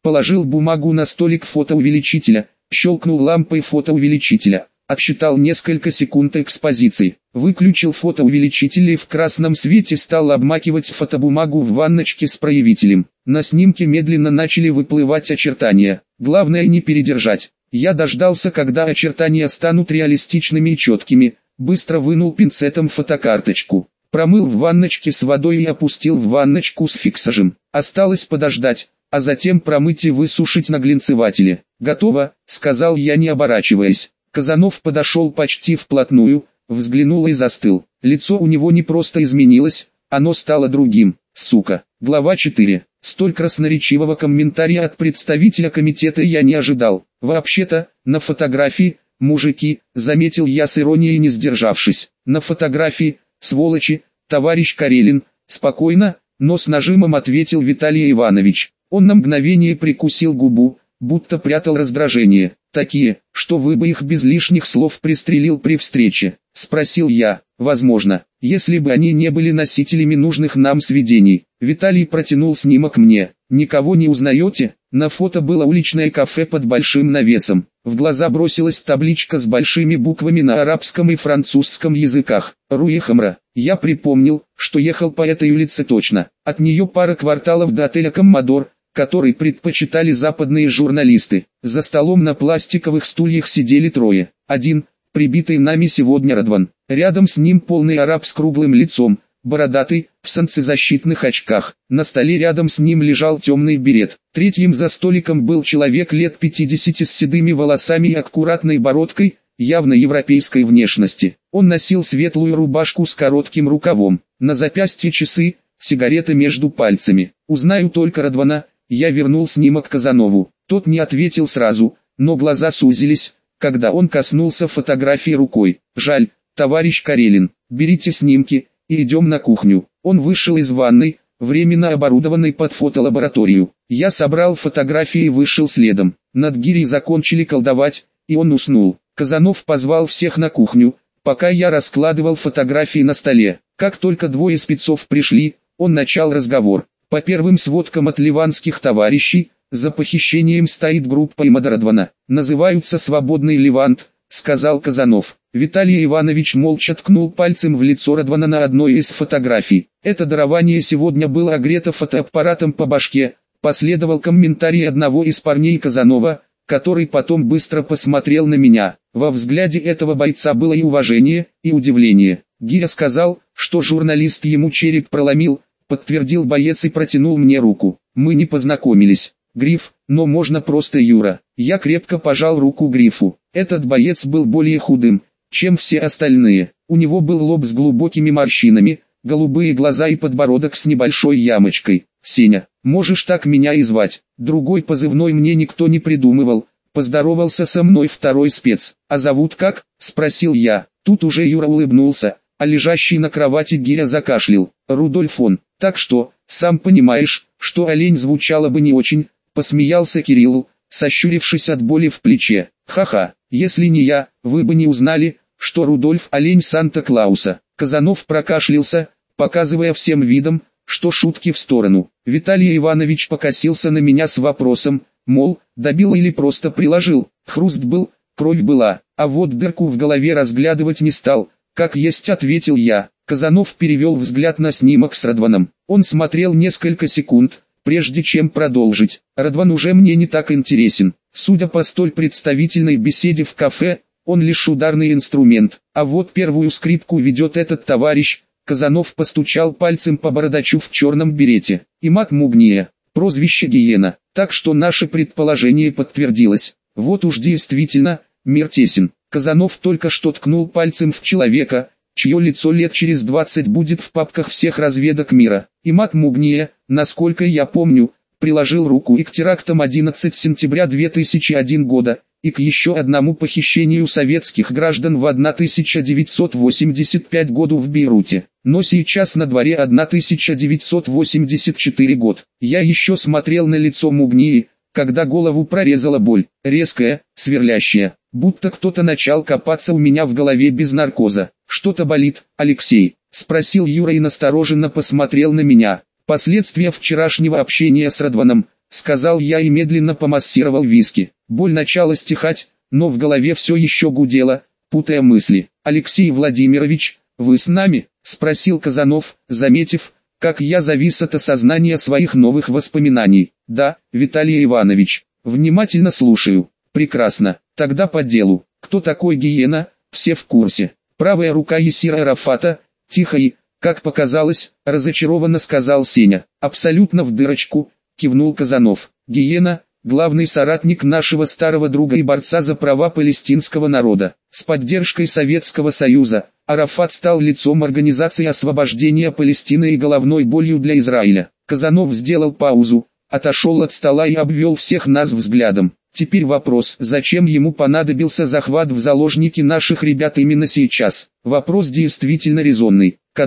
Положил бумагу на столик фотоувеличителя, щелкнул лампой фотоувеличителя, отсчитал несколько секунд экспозиции, выключил фотоувеличитель и в красном свете стал обмакивать фотобумагу в ванночке с проявителем. На снимке медленно начали выплывать очертания. Главное не передержать. Я дождался, когда очертания станут реалистичными и четкими, быстро вынул пинцетом фотокарточку, промыл в ванночке с водой и опустил в ванночку с фиксажем. Осталось подождать, а затем промыть и высушить на глинцевателе. «Готово», — сказал я, не оборачиваясь. Казанов подошел почти вплотную, взглянул и застыл. Лицо у него не просто изменилось, оно стало другим. Сука. Глава 4. Столь красноречивого комментария от представителя комитета я не ожидал. Вообще-то, на фотографии, мужики, заметил я с иронией, не сдержавшись. На фотографии, сволочи, товарищ Карелин, спокойно, но с нажимом ответил Виталий Иванович. Он на мгновение прикусил губу, будто прятал раздражение. «Такие, что вы бы их без лишних слов пристрелил при встрече?» — спросил я. «Возможно, если бы они не были носителями нужных нам сведений». Виталий протянул снимок мне. «Никого не узнаете?» На фото было уличное кафе под большим навесом. В глаза бросилась табличка с большими буквами на арабском и французском языках. Руихамра. Я припомнил, что ехал по этой улице точно. От нее пара кварталов до отеля «Коммодор», который предпочитали западные журналисты. За столом на пластиковых стульях сидели трое. Один, прибитый нами сегодня Радван. Рядом с ним полный араб с круглым лицом, бородатый, в солнцезащитных очках. На столе рядом с ним лежал темный берет. Третьим за столиком был человек лет 50 с седыми волосами и аккуратной бородкой, явно европейской внешности. Он носил светлую рубашку с коротким рукавом. На запястье часы, сигарета между пальцами. «Узнаю только Радвана». Я вернул снимок Казанову. Тот не ответил сразу, но глаза сузились, когда он коснулся фотографии рукой. «Жаль, товарищ Карелин, берите снимки и идем на кухню». Он вышел из ванной, временно оборудованной под фотолабораторию. Я собрал фотографии и вышел следом. Над гирей закончили колдовать, и он уснул. Казанов позвал всех на кухню, пока я раскладывал фотографии на столе. Как только двое спецов пришли, он начал разговор. «По первым сводкам от ливанских товарищей, за похищением стоит группа Имада Радвана. Называются «Свободный Левант», — сказал Казанов. Виталий Иванович молча ткнул пальцем в лицо Радвана на одной из фотографий. «Это дарование сегодня было огрето фотоаппаратом по башке», — последовал комментарий одного из парней Казанова, который потом быстро посмотрел на меня. Во взгляде этого бойца было и уважение, и удивление. Гиря сказал, что журналист ему череп проломил, подтвердил боец и протянул мне руку. Мы не познакомились. Гриф, но можно просто Юра. Я крепко пожал руку Грифу. Этот боец был более худым, чем все остальные. У него был лоб с глубокими морщинами, голубые глаза и подбородок с небольшой ямочкой. «Сеня, можешь так меня и звать». Другой позывной мне никто не придумывал. Поздоровался со мной второй спец. «А зовут как?» — спросил я. Тут уже Юра улыбнулся, а лежащий на кровати Гиря закашлял. «Рудольф он. Так что, сам понимаешь, что олень звучало бы не очень», — посмеялся Кириллу, сощурившись от боли в плече. «Ха-ха, если не я, вы бы не узнали, что Рудольф олень Санта-Клауса». Казанов прокашлялся, показывая всем видом, что шутки в сторону. Виталий Иванович покосился на меня с вопросом, мол, добил или просто приложил. Хруст был, кровь была, а вот дырку в голове разглядывать не стал, как есть ответил я. Казанов перевел взгляд на снимок с Радваном. Он смотрел несколько секунд, прежде чем продолжить. Радван уже мне не так интересен. Судя по столь представительной беседе в кафе, он лишь ударный инструмент. А вот первую скрипку ведет этот товарищ. Казанов постучал пальцем по бородачу в черном берете. Имад Мугния, прозвище Гиена. Так что наше предположение подтвердилось. Вот уж действительно, мир тесен. Казанов только что ткнул пальцем в человека, чье лицо лет через 20 будет в папках всех разведок мира. Имад Мугния, насколько я помню, приложил руку и к терактам 11 сентября 2001 года, и к еще одному похищению советских граждан в 1985 году в Бейруте. Но сейчас на дворе 1984 год. Я еще смотрел на лицо Мугнии, когда голову прорезала боль, резкая, сверлящая, будто кто-то начал копаться у меня в голове без наркоза. «Что-то болит, Алексей?» — спросил Юра и настороженно посмотрел на меня. «Последствия вчерашнего общения с Радваном», сказал я и медленно помассировал виски. Боль начала стихать, но в голове все еще гудело, путая мысли. «Алексей Владимирович, вы с нами?» – спросил Казанов, заметив, как я завис от осознания своих новых воспоминаний. «Да, Виталий Иванович, внимательно слушаю». «Прекрасно, тогда по делу. Кто такой Гиена?» «Все в курсе. Правая рука Ясира Арафата», – тихо и, как показалось, разочарованно сказал Сеня. «Абсолютно в дырочку», – кивнул Казанов. «Гиена – главный соратник нашего старого друга и борца за права палестинского народа. С поддержкой Советского Союза, Арафат стал лицом Организации освобождения Палестины и головной болью для Израиля». Казанов сделал паузу, отошел от стола и обвел всех нас взглядом. Теперь вопрос, зачем ему понадобился захват в заложники наших ребят именно сейчас? Вопрос действительно резонный. К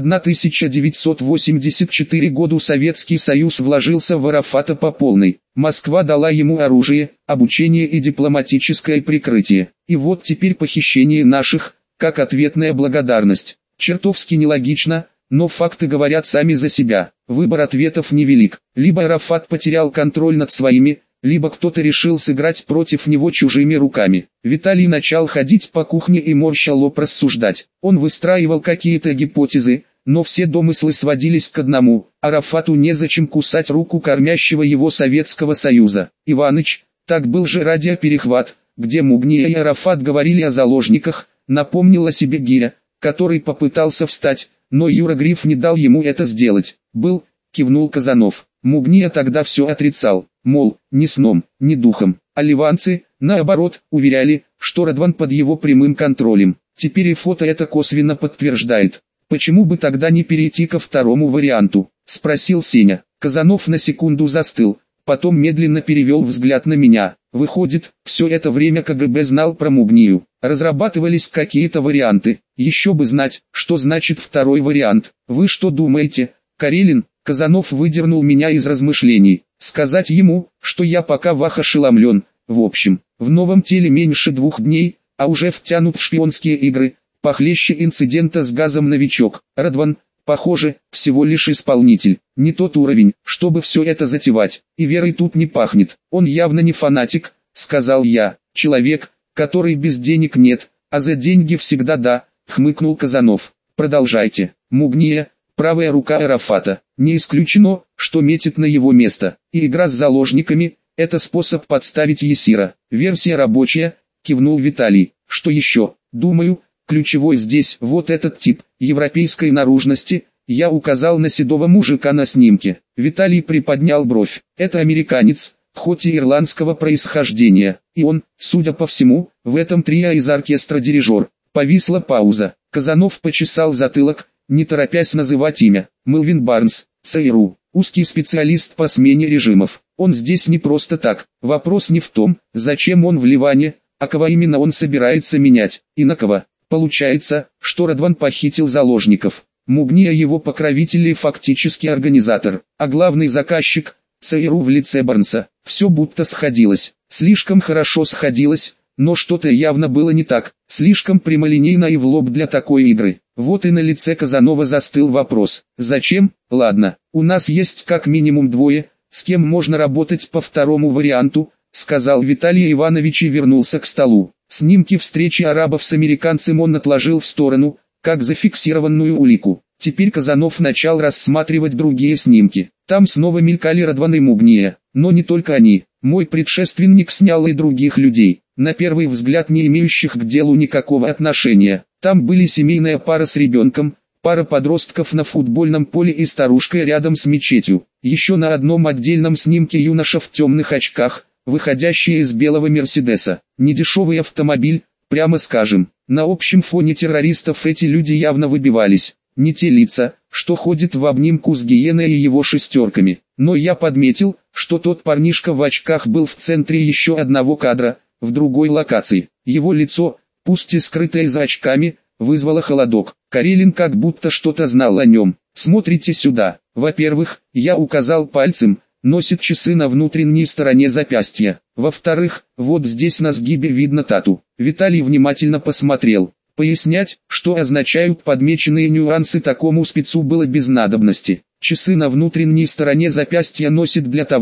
1984 году Советский Союз вложился в Арафата по полной. Москва дала ему оружие, обучение и дипломатическое прикрытие. И вот теперь похищение наших, как ответная благодарность. Чертовски нелогично, но факты говорят сами за себя. Выбор ответов невелик. Либо Арафат потерял контроль над своими, либо кто-то решил сыграть против него чужими руками. Виталий начал ходить по кухне и морща лоб рассуждать. Он выстраивал какие-то гипотезы, но все домыслы сводились к одному: Арафату незачем кусать руку кормящего его Советского Союза. «Иваныч, так был же радиоперехват, где Мугния и Арафат говорили о заложниках», напомнил о себе Гиря, который попытался встать, но Юра Гриф не дал ему это сделать. «Был», кивнул Казанов. Мугния тогда все отрицал, мол, ни сном, ни духом. А ливанцы, наоборот, уверяли, что Радван под его прямым контролем. Теперь и фото это косвенно подтверждает. «Почему бы тогда не перейти ко второму варианту?» – спросил Сеня. Казанов на секунду застыл, потом медленно перевел взгляд на меня. «Выходит, все это время КГБ знал про Мугнию. Разрабатывались какие-то варианты. Еще бы знать, что значит второй вариант. Вы что думаете, Карелин?» Казанов выдернул меня из размышлений. Сказать ему, что я пока ошеломлен. В общем, в новом теле меньше 2 дней, а уже втянут в шпионские игры. Похлеще инцидента с газом новичок. Радван, похоже, всего лишь исполнитель. Не тот уровень, чтобы все это затевать. И верой тут не пахнет. Он явно не фанатик, сказал я. Человек, который без денег нет, а за деньги всегда да, хмыкнул Казанов. Продолжайте. Мугния, правая рука Арафата. Не исключено, что метит на его место. И игра с заложниками – это способ подставить Ясира. Версия рабочая, кивнул Виталий. Что еще? Думаю, ключевой здесь вот этот тип европейской наружности. Я указал на седого мужика на снимке. Виталий приподнял бровь. Это американец, хоть и ирландского происхождения. И он, судя по всему, в этом трио из оркестра дирижер. Повисла пауза. Казанов почесал затылок, не торопясь называть имя. Мелвин Барнс, ЦРУ, узкий специалист по смене режимов. Он здесь не просто так. Вопрос не в том, зачем он в Ливане, а кого именно он собирается менять, и на кого. Получается, что Радван похитил заложников. Мугния его покровитель и фактически организатор, а главный заказчик – ЦРУ в лице Барнса. Все будто сходилось, слишком хорошо сходилось, но что-то явно было не так, слишком прямолинейно и в лоб для такой игры. Вот и на лице Казанова застыл вопрос. Зачем? Ладно, у нас есть как минимум 2, с кем можно работать по второму варианту, сказал Виталий Иванович и вернулся к столу. Снимки встречи арабов с американцем он отложил в сторону, как зафиксированную улику. Теперь Казанов начал рассматривать другие снимки. Там снова мелькали Радван и Мугния, но не только они. Мой предшественник снял и других людей, на первый взгляд не имеющих к делу никакого отношения. Там были семейная пара с ребенком, пара подростков на футбольном поле и старушка рядом с мечетью. Еще на одном отдельном снимке юноша в темных очках, выходящий из белого Мерседеса. Недешевый автомобиль, прямо скажем. На общем фоне террористов эти люди явно выбивались. Не те лица, что ходят в обнимку с Гиеной и его шестерками. Но я подметил, что тот парнишка в очках был в центре еще одного кадра, в другой локации. Его лицо, пусть и скрытое за очками, вызвало холодок. Карелин как будто что-то знал о нем. Смотрите сюда. Во-первых, я указал пальцем, носит часы на внутренней стороне запястья. Во-вторых, вот здесь на сгибе видно тату. Виталий внимательно посмотрел. Пояснять, что означают подмеченные нюансы, такому спецу было без надобности. Часы на внутренней стороне запястья носит для того,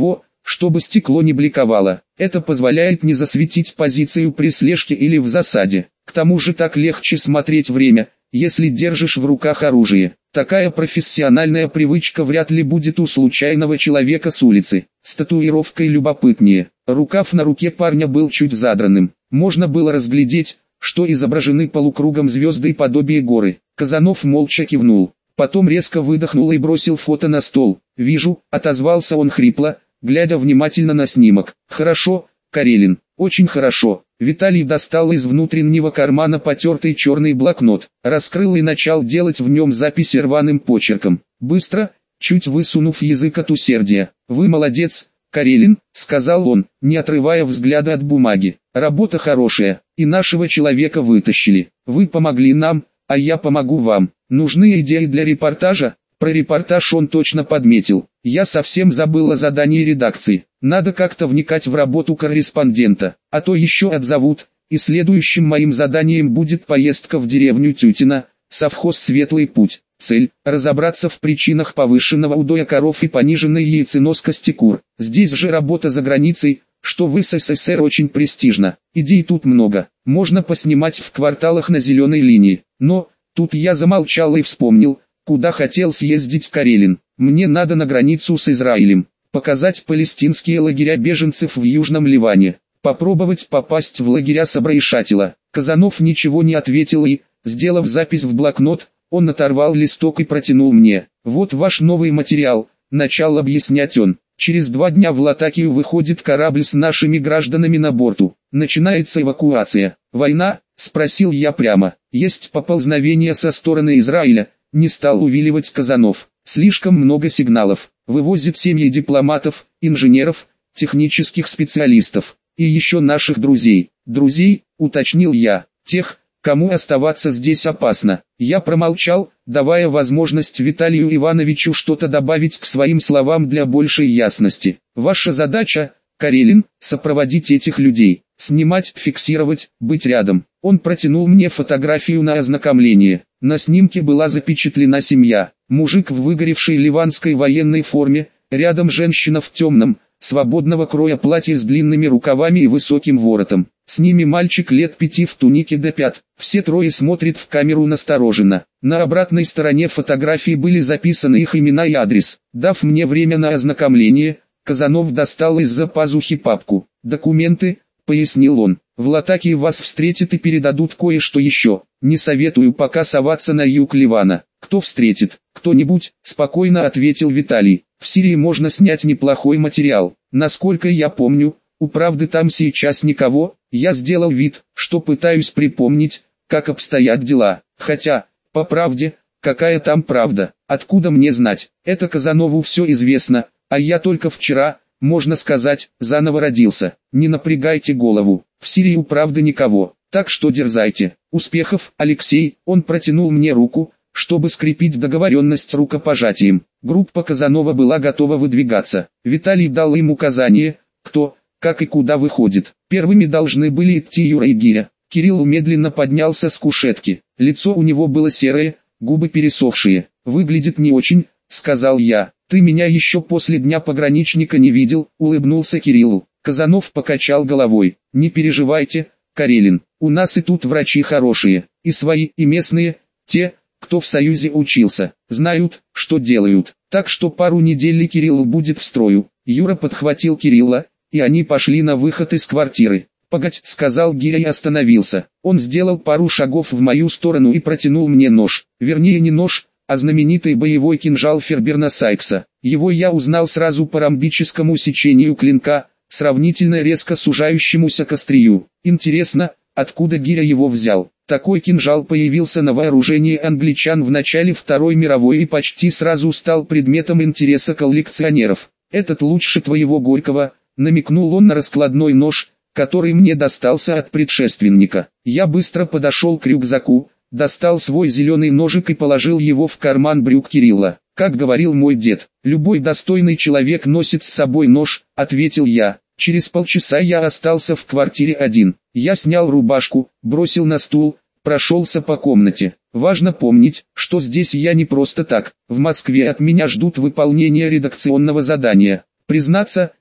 чтобы стекло не бликовало. Это позволяет не засветить позицию при слежке или в засаде. К тому же так легче смотреть время, если держишь в руках оружие. Такая профессиональная привычка вряд ли будет у случайного человека с улицы. С татуировкой любопытнее. Рукав на руке парня был чуть задранным. Можно было разглядеть, что изображены полукругом звезды и подобие горы. Казанов молча кивнул. Потом резко выдохнул и бросил фото на стол. «Вижу», — отозвался он хрипло, глядя внимательно на снимок. «Хорошо, Карелин, очень хорошо». Виталий достал из внутреннего кармана потертый черный блокнот, раскрыл и начал делать в нем записи рваным почерком. Быстро, чуть высунув язык от усердия. «Вы молодец, Карелин», — сказал он, не отрывая взгляда от бумаги. «Работа хорошая, и нашего человека вытащили. Вы помогли нам, а я помогу вам. Нужны идеи для репортажа?» Про репортаж он точно подметил. «Я совсем забыл о задании редакции. Надо как-то вникать в работу корреспондента, а то еще отзовут, и следующим моим заданием будет поездка в деревню Тютино, совхоз «Светлый путь». Цель – разобраться в причинах повышенного удоя коров и пониженной яйценоскости кур. Здесь же работа за границей, что в СССР очень престижно. Идей тут много, можно поснимать в кварталах на зеленой линии. Но, тут я замолчал и вспомнил, куда хотел съездить Карелин. Мне надо на границу с Израилем, показать палестинские лагеря беженцев в Южном Ливане, попробовать попасть в лагеря Сабра и Шатила. Казанов ничего не ответил и, сделав запись в блокнот, он оторвал листок и протянул мне. «Вот ваш новый материал», — начал объяснять он. «Через 2 дня в Латакию выходит корабль с нашими гражданами на борту. Начинается эвакуация. Война?» — спросил я прямо. «Есть поползновение со стороны Израиля», — не стал увиливать Казанов. «Слишком много сигналов. Вывозят семьи дипломатов, инженеров, технических специалистов. И еще наших друзей». «Друзей?» — уточнил я. «Тех, кому оставаться здесь опасно». Я промолчал, давая возможность Виталию Ивановичу что-то добавить к своим словам для большей ясности. «Ваша задача, Карелин, сопроводить этих людей, снимать, фиксировать, быть рядом». Он протянул мне фотографию на ознакомление. На снимке была запечатлена семья. Мужик в выгоревшей ливанской военной форме, рядом женщина в темном, свободного кроя платье с длинными рукавами и высоким воротом. С ними мальчик лет 5 в тунике до пят. Все трое смотрят в камеру настороженно. На обратной стороне фотографии были записаны их имена и адрес. Дав мне время на ознакомление, Казанов достал из-за пазухи папку. «Документы», — пояснил он. «В Латакии вас встретят и передадут кое-что еще. Не советую пока соваться на юг Ливана». «Кто встретит?» «Кто-нибудь», — спокойно ответил Виталий. «В Сирии можно снять неплохой материал. Насколько я помню, у правды там сейчас никого». Я сделал вид, что пытаюсь припомнить, как обстоят дела. Хотя, по правде, какая там правда, откуда мне знать? Это Казанову все известно, а я только вчера, можно сказать, заново родился. Не напрягайте голову, в Сирии у правды никого, так что дерзайте. Успехов, Алексей. Он протянул мне руку, чтобы скрепить договоренность рукопожатием. Группа Казанова была готова выдвигаться. Виталий дал им указание, кто, как и куда выходит. Первыми должны были идти Юра и Гиря. Кирилл медленно поднялся с кушетки. Лицо у него было серое, губы пересохшие. «Выглядит не очень», — сказал я. «Ты меня еще после дня пограничника не видел», — улыбнулся Кириллу. Казанов покачал головой. «Не переживайте, Карелин, у нас и тут врачи хорошие, и свои, и местные, те, кто в Союзе учился, знают, что делают. Так что пару недель Кирилл будет в строю». Юра подхватил Кирилла, и они пошли на выход из квартиры. «Погодь», — сказал Гиря и остановился. Он сделал пару шагов в мою сторону и протянул мне нож. Вернее не нож, а знаменитый боевой кинжал Ферберна Сайкса. Его я узнал сразу по ромбическому сечению клинка, сравнительно резко сужающемуся к острию. Интересно, откуда Гиря его взял? Такой кинжал появился на вооружении англичан в начале Второй мировой и почти сразу стал предметом интереса коллекционеров. «Этот лучше твоего Горького», — намекнул он на раскладной нож, который мне достался от предшественника. Я быстро подошел к рюкзаку, достал свой зеленый ножик и положил его в карман брюк Кирилла. «Как говорил мой дед, любой достойный человек носит с собой нож», — ответил я. Через полчаса я остался в квартире один. Я снял рубашку, бросил на стул, прошелся по комнате. Важно помнить, что здесь я не просто так. В Москве от меня ждут выполнения редакционного задания. Признаться,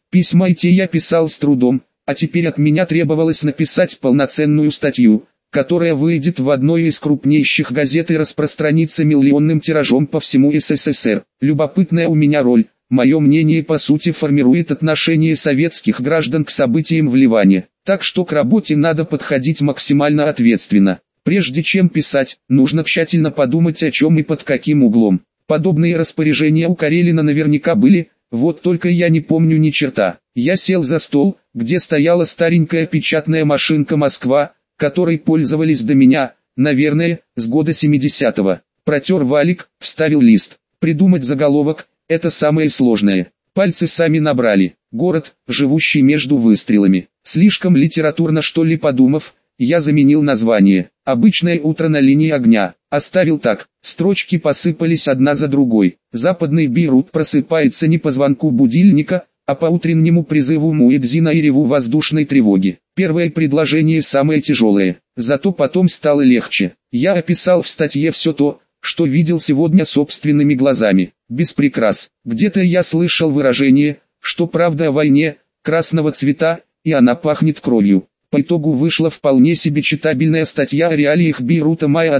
Письма и те я писал с трудом, а теперь от меня требовалось написать полноценную статью, которая выйдет в одной из крупнейших газет и распространится миллионным тиражом по всему СССР. Любопытная у меня роль. Мое мнение по сути формирует отношение советских граждан к событиям в Ливане, так что к работе надо подходить максимально ответственно. Прежде чем писать, нужно тщательно подумать о чем и под каким углом. Подобные распоряжения у Карелина наверняка были, вот только я не помню ни черта. Я сел за стол, где стояла старенькая печатная машинка «Москва», которой пользовались до меня, наверное, с года 70-го. Протер валик, вставил лист. Придумать заголовок – это самое сложное. Пальцы сами набрали. Город, живущий между выстрелами. Слишком литературно, что ли, подумав, я заменил название. Обычное утро на линии огня. Оставил так. Строчки посыпались одна за другой. Западный Бейрут просыпается не по звонку будильника, а по утреннему призыву муэдзина и реву воздушной тревоги. Первое предложение самое тяжелое. Зато потом стало легче. Я описал в статье все то, что видел сегодня собственными глазами. Без прикрас. Где-то я слышал выражение, что правда о войне, красного цвета, и она пахнет кровью. По итогу вышла вполне себе читабельная статья о реалиях Бейрута мая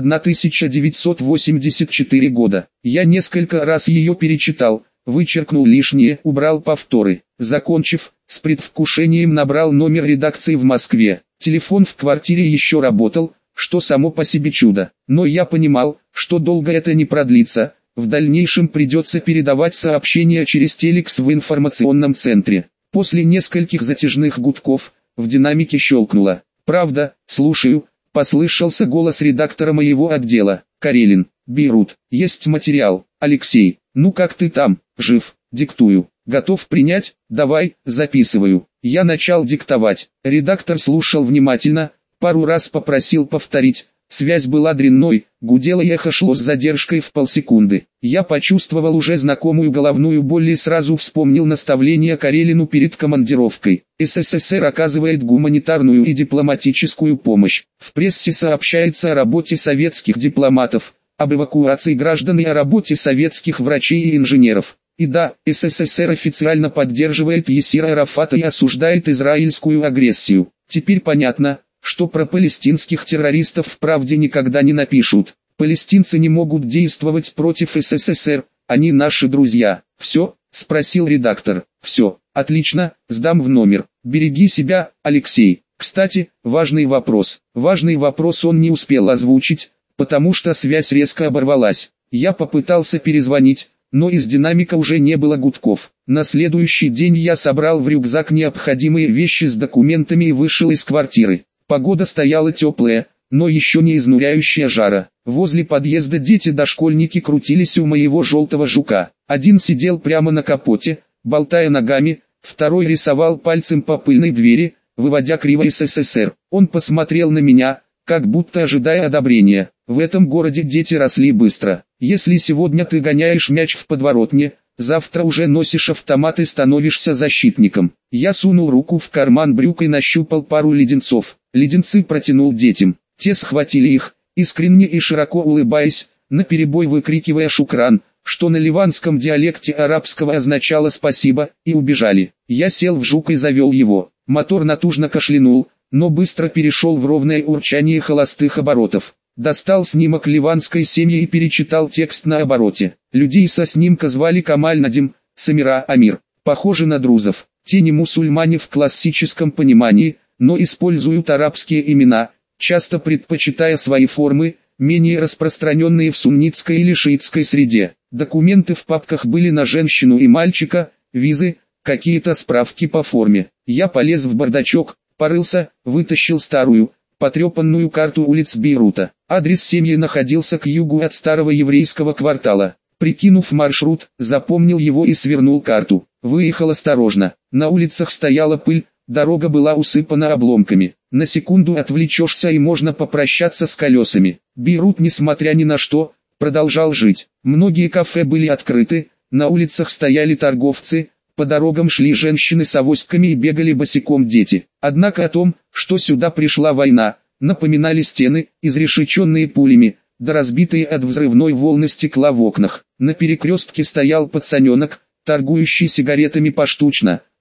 1984 года. Я несколько раз ее перечитал, вычеркнул лишнее, убрал повторы. Закончив, с предвкушением набрал номер редакции в Москве. Телефон в квартире еще работал, что само по себе чудо. Но я понимал, что долго это не продлится, в дальнейшем придется передавать сообщения через телекс в информационном центре. После нескольких затяжных гудков, в динамике щелкнуло. «Правда, слушаю», — послышался голос редактора моего отдела. «Карелин, Бейрут, есть материал. Алексей, ну как ты там, жив? Диктую. Готов принять? Давай, записываю». Я начал диктовать. Редактор слушал внимательно, пару раз попросил повторить. Связь была дрянной, гудело и эхо шло с задержкой в полсекунды. Я почувствовал уже знакомую головную боль и сразу вспомнил наставление Карелину перед командировкой. СССР оказывает гуманитарную и дипломатическую помощь. В прессе сообщается о работе советских дипломатов, об эвакуации граждан и о работе советских врачей и инженеров. И да, СССР официально поддерживает Ясира Арафата и осуждает израильскую агрессию. Теперь понятно, что про палестинских террористов в «Правде» никогда не напишут. Палестинцы не могут действовать против СССР, они наши друзья. «Все?» – спросил редактор. «Все, отлично, сдам в номер. Береги себя, Алексей». Кстати, важный вопрос. Важный вопрос он не успел озвучить, потому что связь резко оборвалась. Я попытался перезвонить, но из динамика уже не было гудков. На следующий день я собрал в рюкзак необходимые вещи с документами и вышел из квартиры. Погода стояла теплая, но еще не изнуряющая жара. Возле подъезда дети-дошкольники крутились у моего желтого жука. Один сидел прямо на капоте, болтая ногами, второй рисовал пальцем по пыльной двери, выводя криво СССР. Он посмотрел на меня, как будто ожидая одобрения. В этом городе дети росли быстро. Если сегодня ты гоняешь мяч в подворотне, завтра уже носишь автомат и становишься защитником. Я сунул руку в карман брюк и нащупал пару леденцов. Леденцы протянул детям. Те схватили их, искренне и широко улыбаясь, наперебой выкрикивая «шукран», что на ливанском диалекте арабского означало «спасибо», и убежали. Я сел в жук и завел его. Мотор натужно кашлянул, но быстро перешел в ровное урчание холостых оборотов. Достал снимок ливанской семьи и перечитал текст на обороте. Людей со снимка звали Камаль Надим, Самира Амир. Похожи на друзов. Те не мусульмане в классическом понимании, но используют арабские имена, часто предпочитая свои формы, менее распространенные в суннитской или шиитской среде. Документы в папках были на женщину и мальчика, визы, какие-то справки по форме. Я полез в бардачок, порылся, вытащил старую, потрепанную карту улиц Бейрута. Адрес семьи находился к югу от старого еврейского квартала. Прикинув маршрут, запомнил его и свернул карту. Выехал осторожно. На улицах стояла пыль, дорога была усыпана обломками. На секунду отвлечешься и можно попрощаться с колесами. Бейрут, несмотря ни на что, продолжал жить. Многие кафе были открыты, на улицах стояли торговцы, по дорогам шли женщины с авоськами и бегали босиком дети. Однако о том, что сюда пришла война, напоминали стены, изрешеченные пулями, да разбитые от взрывной волны стекла в окнах. На перекрестке стоял пацаненок, торгующий сигаретами поштучно,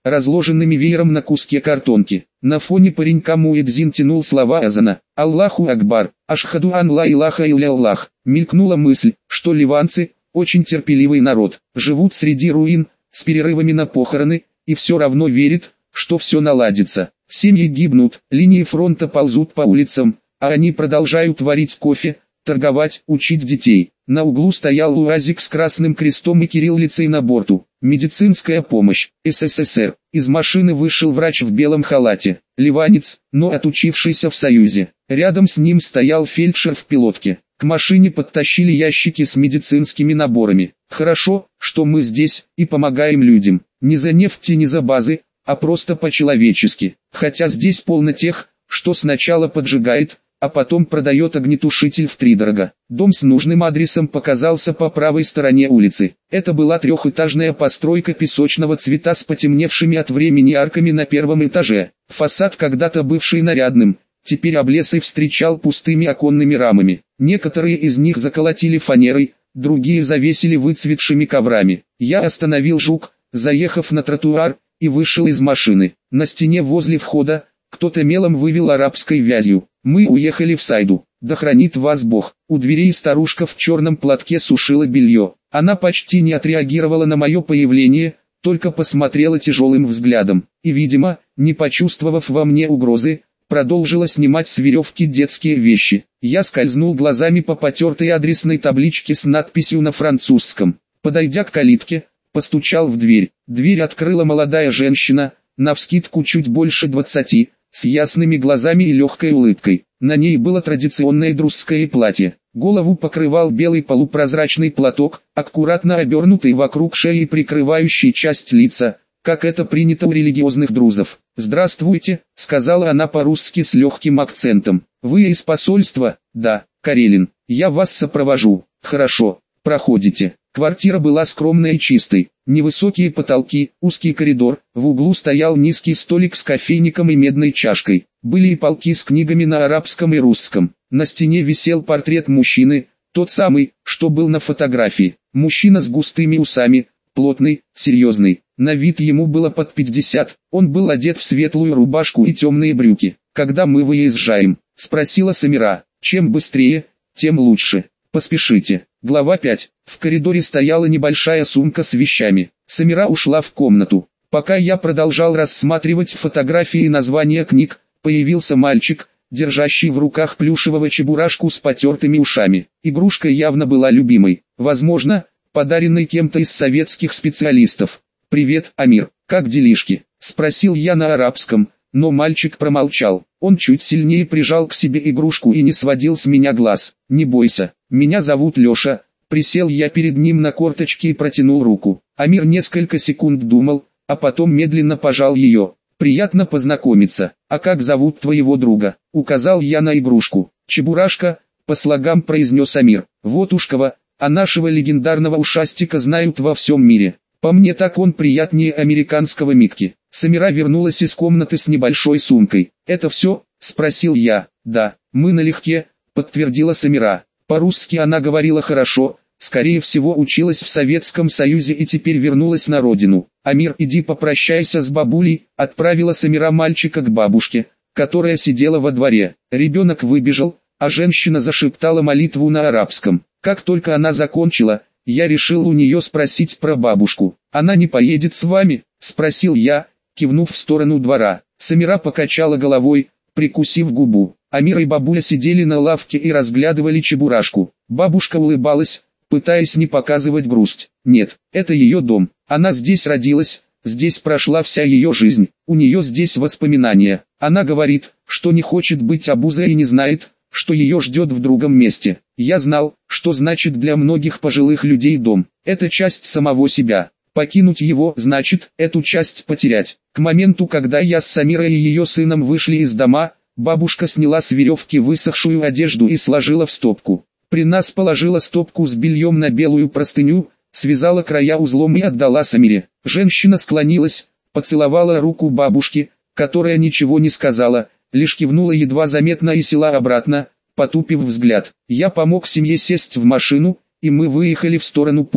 разложенными веером на куске картонки. На фоне паренька муэдзин тянул слова азана. «Аллаху Акбар, ашхаду ан ла илаха илля-Аллах». Мелькнула мысль, что ливанцы, очень терпеливый народ, живут среди руин, с перерывами на похороны, и все равно верят, что все наладится. Семьи гибнут, линии фронта ползут по улицам, а они продолжают варить кофе, торговать, учить детей. На углу стоял УАЗик с красным крестом и кириллицей на борту. Медицинская помощь, СССР. Из машины вышел врач в белом халате. Ливанец, но отучившийся в Союзе. Рядом с ним стоял фельдшер в пилотке. К машине подтащили ящики с медицинскими наборами. Хорошо, что мы здесь и помогаем людям. Не за нефть и не за базы, а просто по-человечески. Хотя здесь полно тех, что сначала поджигает, а потом продает огнетушитель втридорога. Дом с нужным адресом показался по правой стороне улицы. Это была трехэтажная постройка песочного цвета с потемневшими от времени арками на первом этаже. Фасад, когда-то бывший нарядным, теперь облез и встречал пустыми оконными рамами. Некоторые из них заколотили фанерой, другие завесили выцветшими коврами. Я остановил жук, заехав на тротуар, и вышел из машины. На стене возле входа кто-то мелом вывел арабской вязью. Мы уехали в Сайду. Да хранит вас Бог. У дверей старушка в черном платке сушила белье. Она почти не отреагировала на мое появление, только посмотрела тяжелым взглядом. И, видимо, не почувствовав во мне угрозы, продолжила снимать с веревки детские вещи. Я скользнул глазами по потертой адресной табличке с надписью на французском. Подойдя к калитке, постучал в дверь. Дверь открыла молодая женщина, навскидку чуть больше 20, с ясными глазами и легкой улыбкой. На ней было традиционное друзское платье. Голову покрывал белый полупрозрачный платок, аккуратно обернутый вокруг шеи и прикрывающий часть лица, как это принято у религиозных друзов. «Здравствуйте», — сказала она по-русски с легким акцентом. «Вы из посольства?» «Да, Карелин. Я вас сопровожу». «Хорошо, проходите». Квартира была скромной и чистой. Невысокие потолки, узкий коридор, в углу стоял низкий столик с кофейником и медной чашкой. Были и полки с книгами на арабском и русском. На стене висел портрет мужчины, тот самый, что был на фотографии. Мужчина с густыми усами, плотный, серьезный. На вид ему было под 50. Он был одет в светлую рубашку и темные брюки. «Когда мы выезжаем?» — спросила Самира. «Чем быстрее, тем лучше. Поспешите». Глава 5. В коридоре стояла небольшая сумка с вещами. Самира ушла в комнату. Пока я продолжал рассматривать фотографии и названия книг, появился мальчик, держащий в руках плюшевого чебурашку с потертыми ушами. Игрушка явно была любимой. Возможно, подаренной кем-то из советских специалистов. «Привет, Амир, как делишки?» — спросил я на арабском, но мальчик промолчал. Он чуть сильнее прижал к себе игрушку и не сводил с меня глаз. «Не бойся, меня зовут Леша». Присел я перед ним на корточки и протянул руку. Амир несколько секунд думал, а потом медленно пожал ее. «Приятно познакомиться. А как зовут твоего друга?» — указал я на игрушку. «Чебурашка», — по слогам произнес Амир. «Вот ушкова, а нашего легендарного ушастика знают во всем мире. По мне так он приятнее американского Микки». Самира вернулась из комнаты с небольшой сумкой. «Это все?» — спросил я. «Да, мы налегке», — подтвердила Самира. По-русски она говорила хорошо, скорее всего училась в Советском Союзе и теперь вернулась на родину. «Амир, иди попрощайся с бабулей», — отправила Самира мальчика к бабушке, которая сидела во дворе. Ребенок выбежал, а женщина зашептала молитву на арабском. Как только она закончила, я решил у нее спросить про бабушку. «Она не поедет с вами?» — спросил я, кивнув в сторону двора. Самира покачала головой, прикусив губу. Амир и бабуля сидели на лавке и разглядывали чебурашку. Бабушка улыбалась, пытаясь не показывать грусть. «Нет, это ее дом. Она здесь родилась, здесь прошла вся ее жизнь. У нее здесь воспоминания. Она говорит, что не хочет быть обузой и не знает, что ее ждет в другом месте. Я знал, что значит для многих пожилых людей дом. Это часть самого себя. Покинуть его значит эту часть потерять». К моменту, когда я с Самирой и ее сыном вышли из дома, бабушка сняла с веревки высохшую одежду и сложила в стопку. При нас положила стопку с бельем на белую простыню, связала края узлом и отдала Самире. Женщина склонилась, поцеловала руку бабушки, которая ничего не сказала, лишь кивнула едва заметно и села обратно, потупив взгляд. Я помог семье сесть в машину, и мы выехали в сторону порта.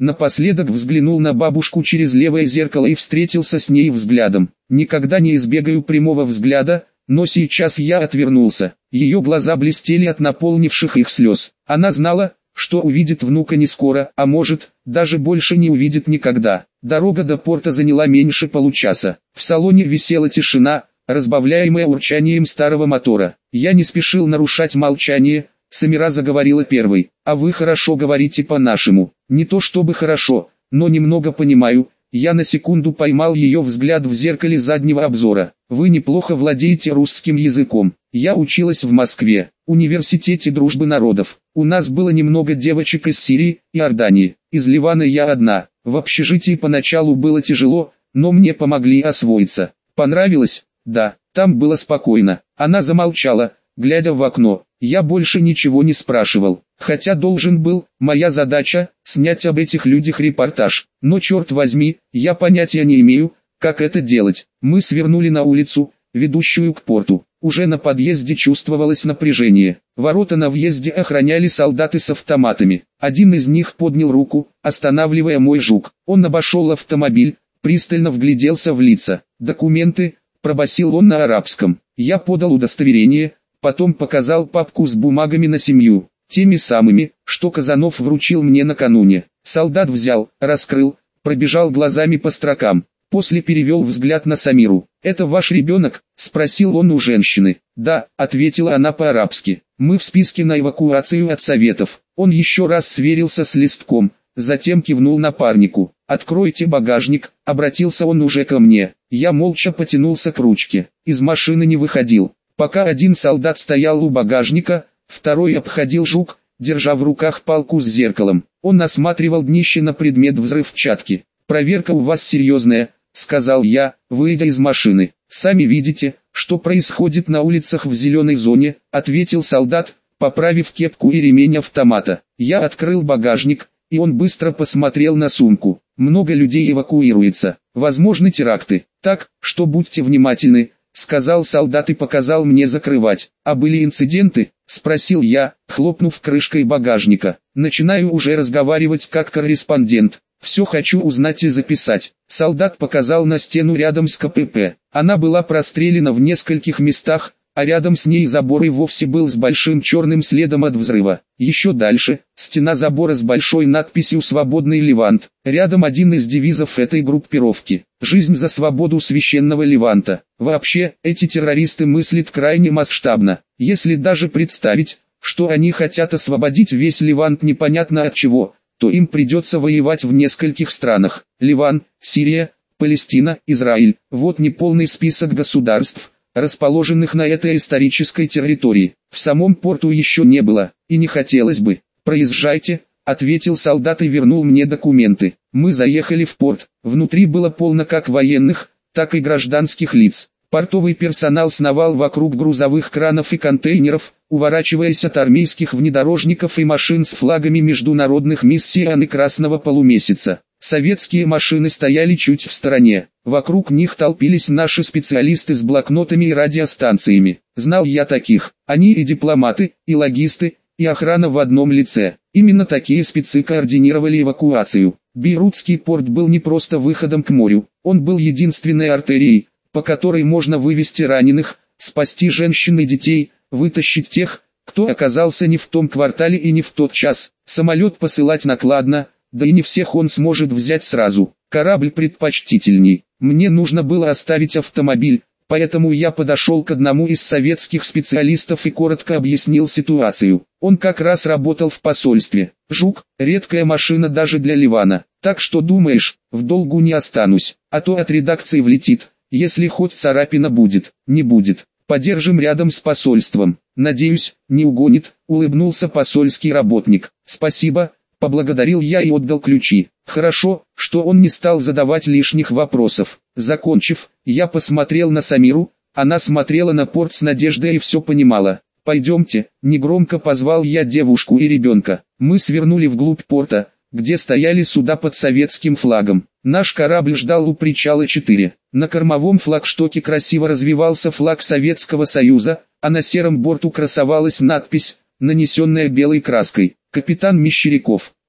Напоследок взглянул на бабушку через левое зеркало и встретился с ней взглядом. Никогда не избегаю прямого взгляда, но сейчас я отвернулся. Ее глаза блестели от наполнивших их слез. Она знала, что увидит внука не скоро, а может, даже больше не увидит никогда. Дорога до порта заняла меньше получаса. В салоне висела тишина, разбавляемая урчанием старого мотора. Я не спешил нарушать молчание. Самира заговорила первой. «А вы хорошо говорите по-нашему». «Не то чтобы хорошо, но немного понимаю». Я на секунду поймал ее взгляд в зеркале заднего обзора. «Вы неплохо владеете русским языком. Я училась в Москве, университете дружбы народов. У нас было немного девочек из Сирии и Иордании. Из Ливана я одна. В общежитии поначалу было тяжело, но мне помогли освоиться. Понравилось?» «Да, там было спокойно». Она замолчала, глядя в окно. Я больше ничего не спрашивал, хотя должен был, моя задача, снять об этих людях репортаж. Но черт возьми, я понятия не имею, как это делать. Мы свернули на улицу, ведущую к порту. Уже на подъезде чувствовалось напряжение. Ворота на въезде охраняли солдаты с автоматами. Один из них поднял руку, останавливая мой жук. Он обошел автомобиль, пристально вгляделся в лица. «Документы», — пробасил он на арабском. Я подал удостоверение. Потом показал папку с бумагами на семью, теми самыми, что Казанов вручил мне накануне. Солдат взял, раскрыл, пробежал глазами по строкам, после перевел взгляд на Самиру. «Это ваш ребенок?» – спросил он у женщины. «Да», – ответила она по-арабски. «Мы в списке на эвакуацию от Советов». Он еще раз сверился с листком, затем кивнул напарнику. «Откройте багажник», – обратился он уже ко мне. Я молча потянулся к ручке, из машины не выходил. Пока один солдат стоял у багажника, второй обходил жук, держа в руках палку с зеркалом. Он осматривал днище на предмет взрывчатки. «Проверка у вас серьезная», — сказал я, выйдя из машины. «Сами видите, что происходит на улицах в зеленой зоне», — ответил солдат, поправив кепку и ремень автомата. Я открыл багажник, и он быстро посмотрел на сумку. «Много людей эвакуируется. Возможны теракты. Так, что будьте внимательны», — сказал солдат и показал мне закрывать. «А были инциденты?» — спросил я, хлопнув крышкой багажника. «Начинаю уже разговаривать как корреспондент. Все хочу узнать и записать». Солдат показал на стену рядом с КПП. Она была прострелена в нескольких местах, а рядом с ней забор и вовсе был с большим черным следом от взрыва. Еще дальше, стена забора с большой надписью «Свободный Левант». Рядом один из девизов этой группировки. «Жизнь за свободу священного Леванта». Вообще, эти террористы мыслят крайне масштабно. Если даже представить, что они хотят освободить весь Левант непонятно от чего, то им придется воевать в нескольких странах. Ливан, Сирия, Палестина, Израиль. Вот неполный список государств, расположенных на этой исторической территории. В самом порту еще не было, и не хотелось бы. «Проезжайте», — ответил солдат и вернул мне документы. Мы заехали в порт. Внутри было полно как военных, так и гражданских лиц. Портовый персонал сновал вокруг грузовых кранов и контейнеров, уворачиваясь от армейских внедорожников и машин с флагами международных миссий и Красного полумесяца. Советские машины стояли чуть в стороне. Вокруг них толпились наши специалисты с блокнотами и радиостанциями. Знал я таких. Они и дипломаты, и логисты, и охрана в одном лице. Именно такие спецы координировали эвакуацию. Бейрутский порт был не просто выходом к морю. Он был единственной артерией, по которой можно вывести раненых, спасти женщин и детей, вытащить тех, кто оказался не в том квартале и не в тот час. Самолет посылать накладно, да и не всех он сможет взять сразу. Корабль предпочтительней. Мне нужно было оставить автомобиль, поэтому я подошел к одному из советских специалистов и коротко объяснил ситуацию. Он как раз работал в посольстве. «Жук, редкая машина даже для Ливана. Так что думаешь, в долгу не останусь, а то от редакции влетит. Если хоть царапина будет». «Не будет. Подержим рядом с посольством. Надеюсь, не угонит», — улыбнулся посольский работник. «Спасибо», — поблагодарил я и отдал ключи. Хорошо, что он не стал задавать лишних вопросов. Закончив, я посмотрел на Самиру, она смотрела на порт с надеждой и все понимала. «Пойдемте», — негромко позвал я девушку и ребенка. Мы свернули вглубь порта, где стояли суда под советским флагом. Наш корабль ждал у причала 4. На кормовом флагштоке красиво развивался флаг Советского Союза, а на сером борту красовалась надпись, нанесенная белой краской. «Капитан Мещеряков».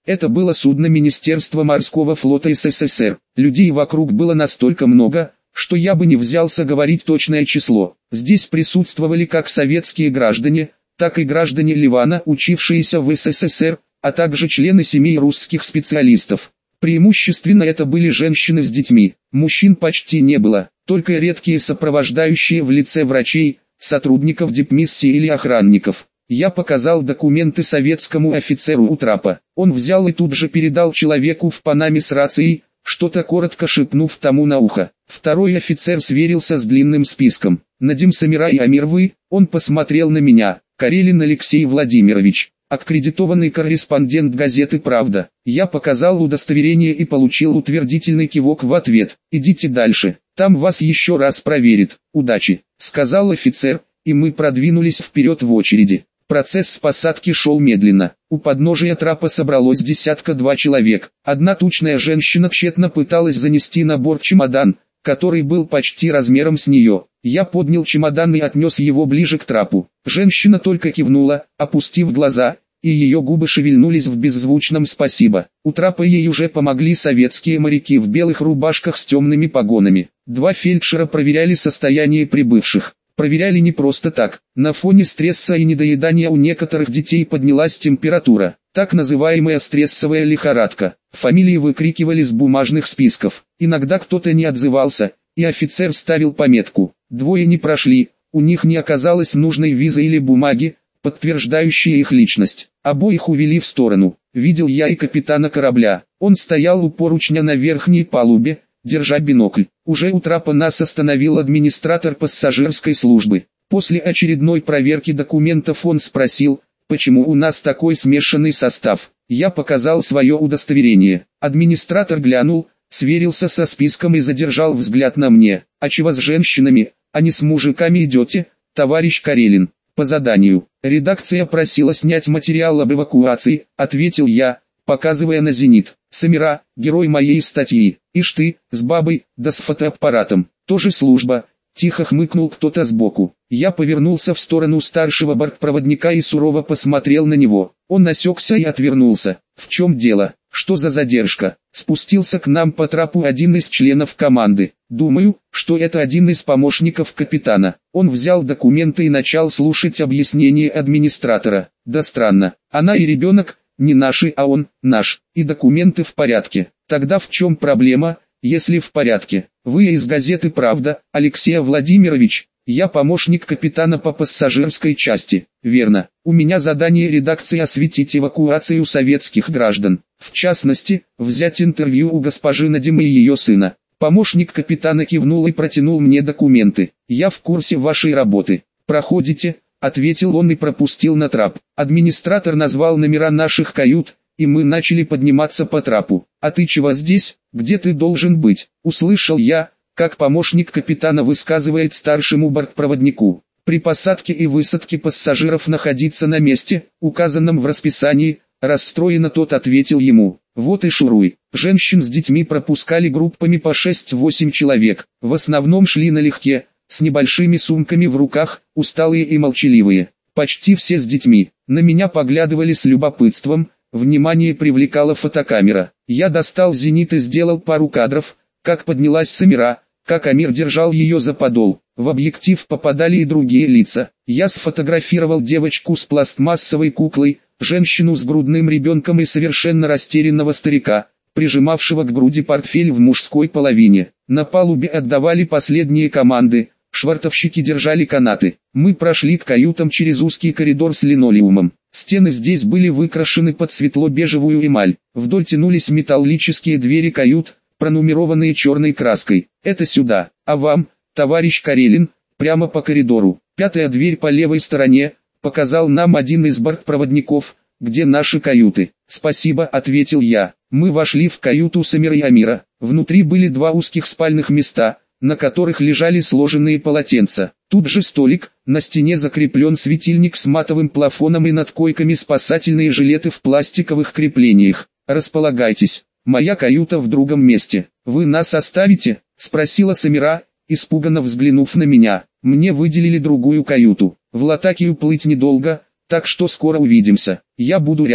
Это было судно Министерства морского флота СССР. Людей вокруг было настолько много, что я бы не взялся говорить точное число. Здесь присутствовали как советские граждане, так и граждане Ливана, учившиеся в СССР, а также члены семей русских специалистов. Преимущественно это были женщины с детьми, мужчин почти не было, только редкие сопровождающие в лице врачей, сотрудников дипмиссии или охранников. Я показал документы советскому офицеру у трапа. Он взял и тут же передал человеку в панаме с рацией, что-то коротко шепнув тому на ухо. Второй офицер сверился с длинным списком. «Надим Самира и Амир вы?» Он посмотрел на меня. «Карелин Алексей Владимирович, аккредитованный корреспондент газеты «Правда». Я показал удостоверение и получил утвердительный кивок в ответ. «Идите дальше, там вас еще раз проверят. Удачи», — сказал офицер, и мы продвинулись вперед в очереди. Процесс с посадки шел медленно. У подножия трапа собралось десятка-два человек. Одна тучная женщина тщетно пыталась занести на борт чемодан, который был почти размером с нее. Я поднял чемодан и отнес его ближе к трапу. Женщина только кивнула, опустив глаза, и ее губы шевельнулись в беззвучном «спасибо». У трапа ей уже помогли советские моряки в белых рубашках с темными погонами. Два фельдшера проверяли состояние прибывших. Проверяли не просто так. На фоне стресса и недоедания у некоторых детей поднялась температура. Так называемая стрессовая лихорадка. Фамилии выкрикивали с бумажных списков. Иногда кто-то не отзывался, и офицер ставил пометку. Двое не прошли, у них не оказалось нужной визы или бумаги, подтверждающие их личность. Обоих увели в сторону. Видел я и капитана корабля. Он стоял у поручня на верхней палубе, держа бинокль. Уже у трапа нас остановил администратор пассажирской службы. После очередной проверки документов он спросил, почему у нас такой смешанный состав. Я показал свое удостоверение. Администратор глянул, сверился со списком и задержал взгляд на мне. «А чего с женщинами, а не с мужиками идете, товарищ Карелин?» «По заданию. Редакция просила снять материал об эвакуации», — ответил я, показывая на «Зенит». «Самира, герой моей статьи. Ишь ты, с бабой, да с фотоаппаратом. Тоже служба». Тихо хмыкнул кто-то сбоку. Я повернулся в сторону старшего бортпроводника и сурово посмотрел на него. Он насекся и отвернулся. «В чем дело? Что за задержка?» Спустился к нам по трапу один из членов команды. Думаю, что это один из помощников капитана. Он взял документы и начал слушать объяснение администратора. «Да странно, она и ребенок, не наши, а он, наш, и документы в порядке. Тогда в чем проблема, если в порядке? Вы из газеты «Правда», Алексей Владимирович?» «Я помощник капитана по пассажирской части». «Верно. У меня задание редакции осветить эвакуацию советских граждан. В частности, взять интервью у госпожи Надимы и ее сына». Помощник капитана кивнул и протянул мне документы. «Я в курсе вашей работы. Проходите», — ответил он и пропустил на трап. Администратор назвал номера наших кают, и мы начали подниматься по трапу. «А ты чего здесь? Где ты должен быть?» — услышал я, как помощник капитана высказывает старшему бортпроводнику. «При посадке и высадке пассажиров находиться на месте, указанном в расписании», — расстроенно тот ответил ему. «Вот и шуруй». Женщин с детьми пропускали группами по 6-8 человек. В основном шли налегке, с небольшими сумками в руках, усталые и молчаливые. Почти все с детьми. На меня поглядывали с любопытством, внимание привлекала фотокамера. Я достал «Зенит» и сделал пару кадров, как поднялась Самира, как Амир держал ее за подол. В объектив попадали и другие лица. Я сфотографировал девочку с пластмассовой куклой, женщину с грудным ребенком и совершенно растерянного старика, прижимавшего к груди портфель в мужской половине. На палубе отдавали последние команды, швартовщики держали канаты. Мы прошли к каютам через узкий коридор с линолеумом. Стены здесь были выкрашены под светло-бежевую эмаль. Вдоль тянулись металлические двери кают, пронумерованные черной краской. «Это сюда, а вам, товарищ Карелин, прямо по коридору. Пятая дверь по левой стороне», — показал нам один из бортпроводников, «где наши каюты». «Спасибо», — ответил я. Мы вошли в каюту Самира и Амира. Внутри были два узких спальных места, на которых лежали сложенные полотенца. Тут же столик, на стене закреплен светильник с матовым плафоном и над койками спасательные жилеты в пластиковых креплениях. «Располагайтесь. Моя каюта в другом месте. Вы нас оставите?» — спросила Самира, испуганно взглянув на меня. «Мне выделили другую каюту. В Латакию плыть недолго, так что скоро увидимся. Я буду рядом».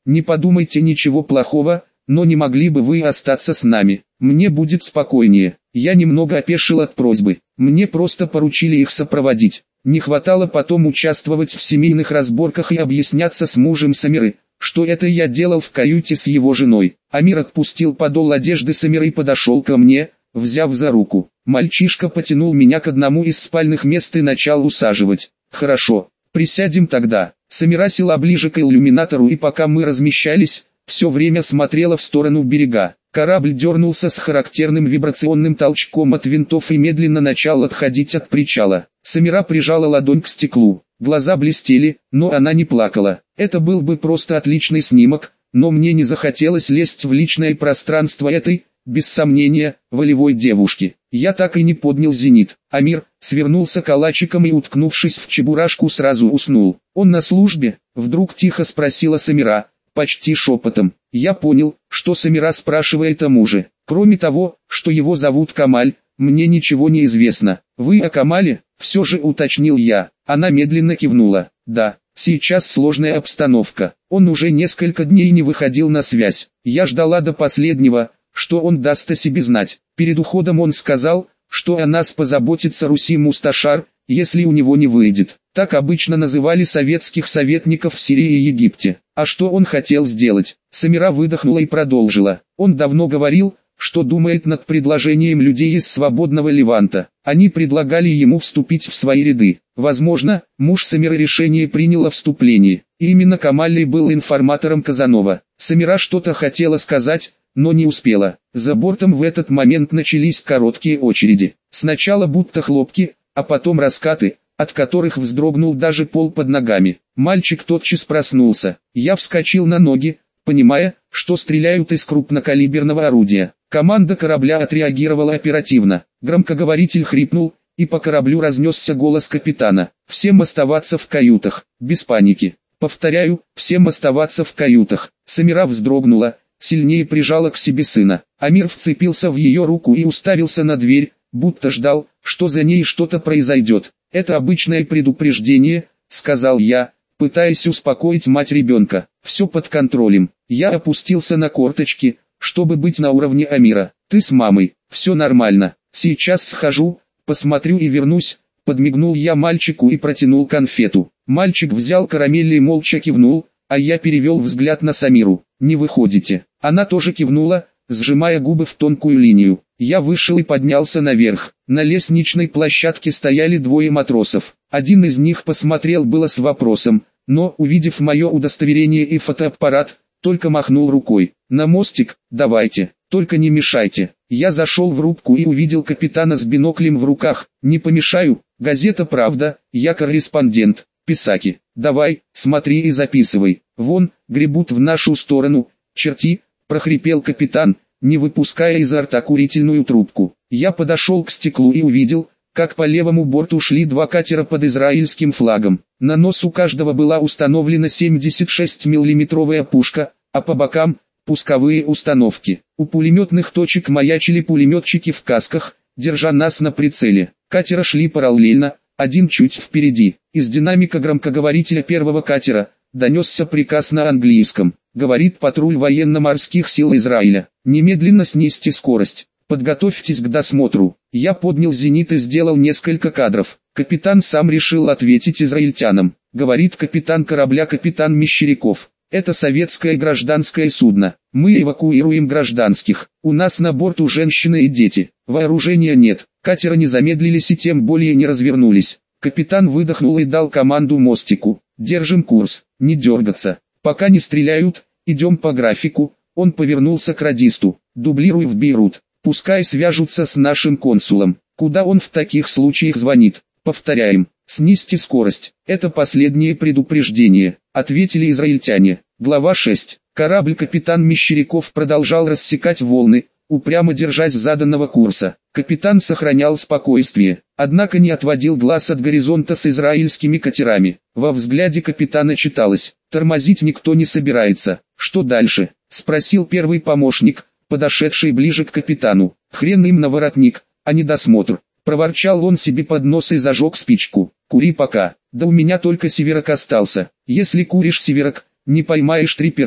Не подумайте ничего плохого, но не могли бы вы остаться с нами? Мне будет спокойнее. Я немного опешил от просьбы. Мне просто поручили их сопроводить. Не хватало потом участвовать в семейных разборках и объясняться с мужем Самиры, что это я делал в каюте с его женой. Амир отпустил подол одежды Самиры и подошел ко мне, взяв за руку. Мальчишка потянул меня к одному из спальных мест и начал усаживать. «Хорошо, присядем тогда». Самира села ближе к иллюминатору и пока мы размещались, все время смотрела в сторону берега. Корабль дернулся с характерным вибрационным толчком от винтов и медленно начал отходить от причала. Самира прижала ладонь к стеклу. Глаза блестели, но она не плакала. Это был бы просто отличный снимок, но мне не захотелось лезть в личное пространство этой, без сомнения, волевой девушки. Я так и не поднял зенит. Амир свернулся калачиком и, уткнувшись в чебурашку, сразу уснул. «Он на службе?» — вдруг тихо спросила Самира, почти шепотом. Я понял, что Самира спрашивает о муже. Кроме того, что его зовут Камаль, мне ничего не известно. «Вы о Камале?» — все же уточнил я. Она медленно кивнула. «Да, сейчас сложная обстановка. Он уже несколько дней не выходил на связь. Я ждала до последнего, что он даст о себе знать. Перед уходом он сказал, что о нас позаботится Руси Мусташар, если у него не выйдет. Так обычно называли советских советников в Сирии и Египте. А что он хотел сделать?» Самира выдохнула и продолжила. «Он давно говорил, что думает над предложением людей из свободного Леванта. Они предлагали ему вступить в свои ряды. Возможно, муж Самиры решение принял о вступлении. И именно Камаль был информатором Казанова. Самира что-то хотела сказать, но не успела. За бортом в этот момент начались короткие очереди. Сначала будто хлопки, а потом раскаты, от которых вздрогнул даже пол под ногами. Мальчик тотчас проснулся. Я вскочил на ноги, понимая, что стреляют из крупнокалиберного орудия. Команда корабля отреагировала оперативно. Громкоговоритель хрипнул, и по кораблю разнесся голос капитана. «Всем оставаться в каютах, без паники. Повторяю, всем оставаться в каютах». Самира вздрогнула, сильнее прижала к себе сына. Амир вцепился в ее руку и уставился на дверь, будто ждал, что за ней что-то произойдет. «Это обычное предупреждение», — сказал я, пытаясь успокоить мать ребенка. «Все под контролем». Я опустился на корточки, чтобы быть на уровне Амира. «Ты с мамой, все нормально. Сейчас схожу, посмотрю и вернусь», — подмигнул я мальчику и протянул конфету. Мальчик взял карамель и молча кивнул, а я перевел взгляд на Самиру. «Не выходите». Она тоже кивнула, сжимая губы в тонкую линию. Я вышел и поднялся наверх. На лестничной площадке стояли двое матросов. Один из них посмотрел было с вопросом, но, увидев мое удостоверение и фотоаппарат, только махнул рукой. «На мостик, давайте, только не мешайте». Я зашел в рубку и увидел капитана с биноклем в руках. «Не помешаю?» «Газета «Правда», я корреспондент. Писаки, давай, смотри и записывай. Вон, гребут в нашу сторону, черти», — прохрипел капитан, не выпуская изо рта курительную трубку. Я подошел к стеклу и увидел, как по левому борту шли два катера под израильским флагом. На нос у каждого была установлена 76 миллиметровая пушка, а по бокам — пусковые установки. У пулеметных точек маячили пулеметчики в касках, держа нас на прицеле. Катера шли параллельно, один чуть впереди. Из динамика громкоговорителя первого катера донесся приказ на английском. Говорит патруль военно-морских сил Израиля. «Немедленно снизьте скорость. Подготовьтесь к досмотру». Я поднял зенит и сделал несколько кадров. Капитан сам решил ответить израильтянам. Говорит капитан корабля капитан Мещеряков. «Это советское гражданское судно. Мы эвакуируем гражданских. У нас на борту женщины и дети. Вооружения нет». Катера не замедлились и тем более не развернулись. Капитан выдохнул и дал команду мостику. «Держим курс, не дергаться. Пока не стреляют, идем по графику». Он повернулся к радисту. «Дублируй в Бейрут. Пускай свяжутся с нашим консулом. Куда он в таких случаях звонит?» «Повторяем, снизьте скорость. Это последнее предупреждение», — ответили израильтяне. Глава 6. Корабль капитан Мещеряков продолжал рассекать волны, упрямо держась заданного курса. Капитан сохранял спокойствие, однако не отводил глаз от горизонта с израильскими катерами. Во взгляде капитана читалось: «Тормозить никто не собирается». «Что дальше?» — спросил первый помощник, подошедший ближе к капитану. «Хрен им на воротник, а не досмотр», — проворчал он себе под нос и зажег спичку. «Кури пока. Да у меня только северок остался. Если куришь северок, не поймаешь триперок»,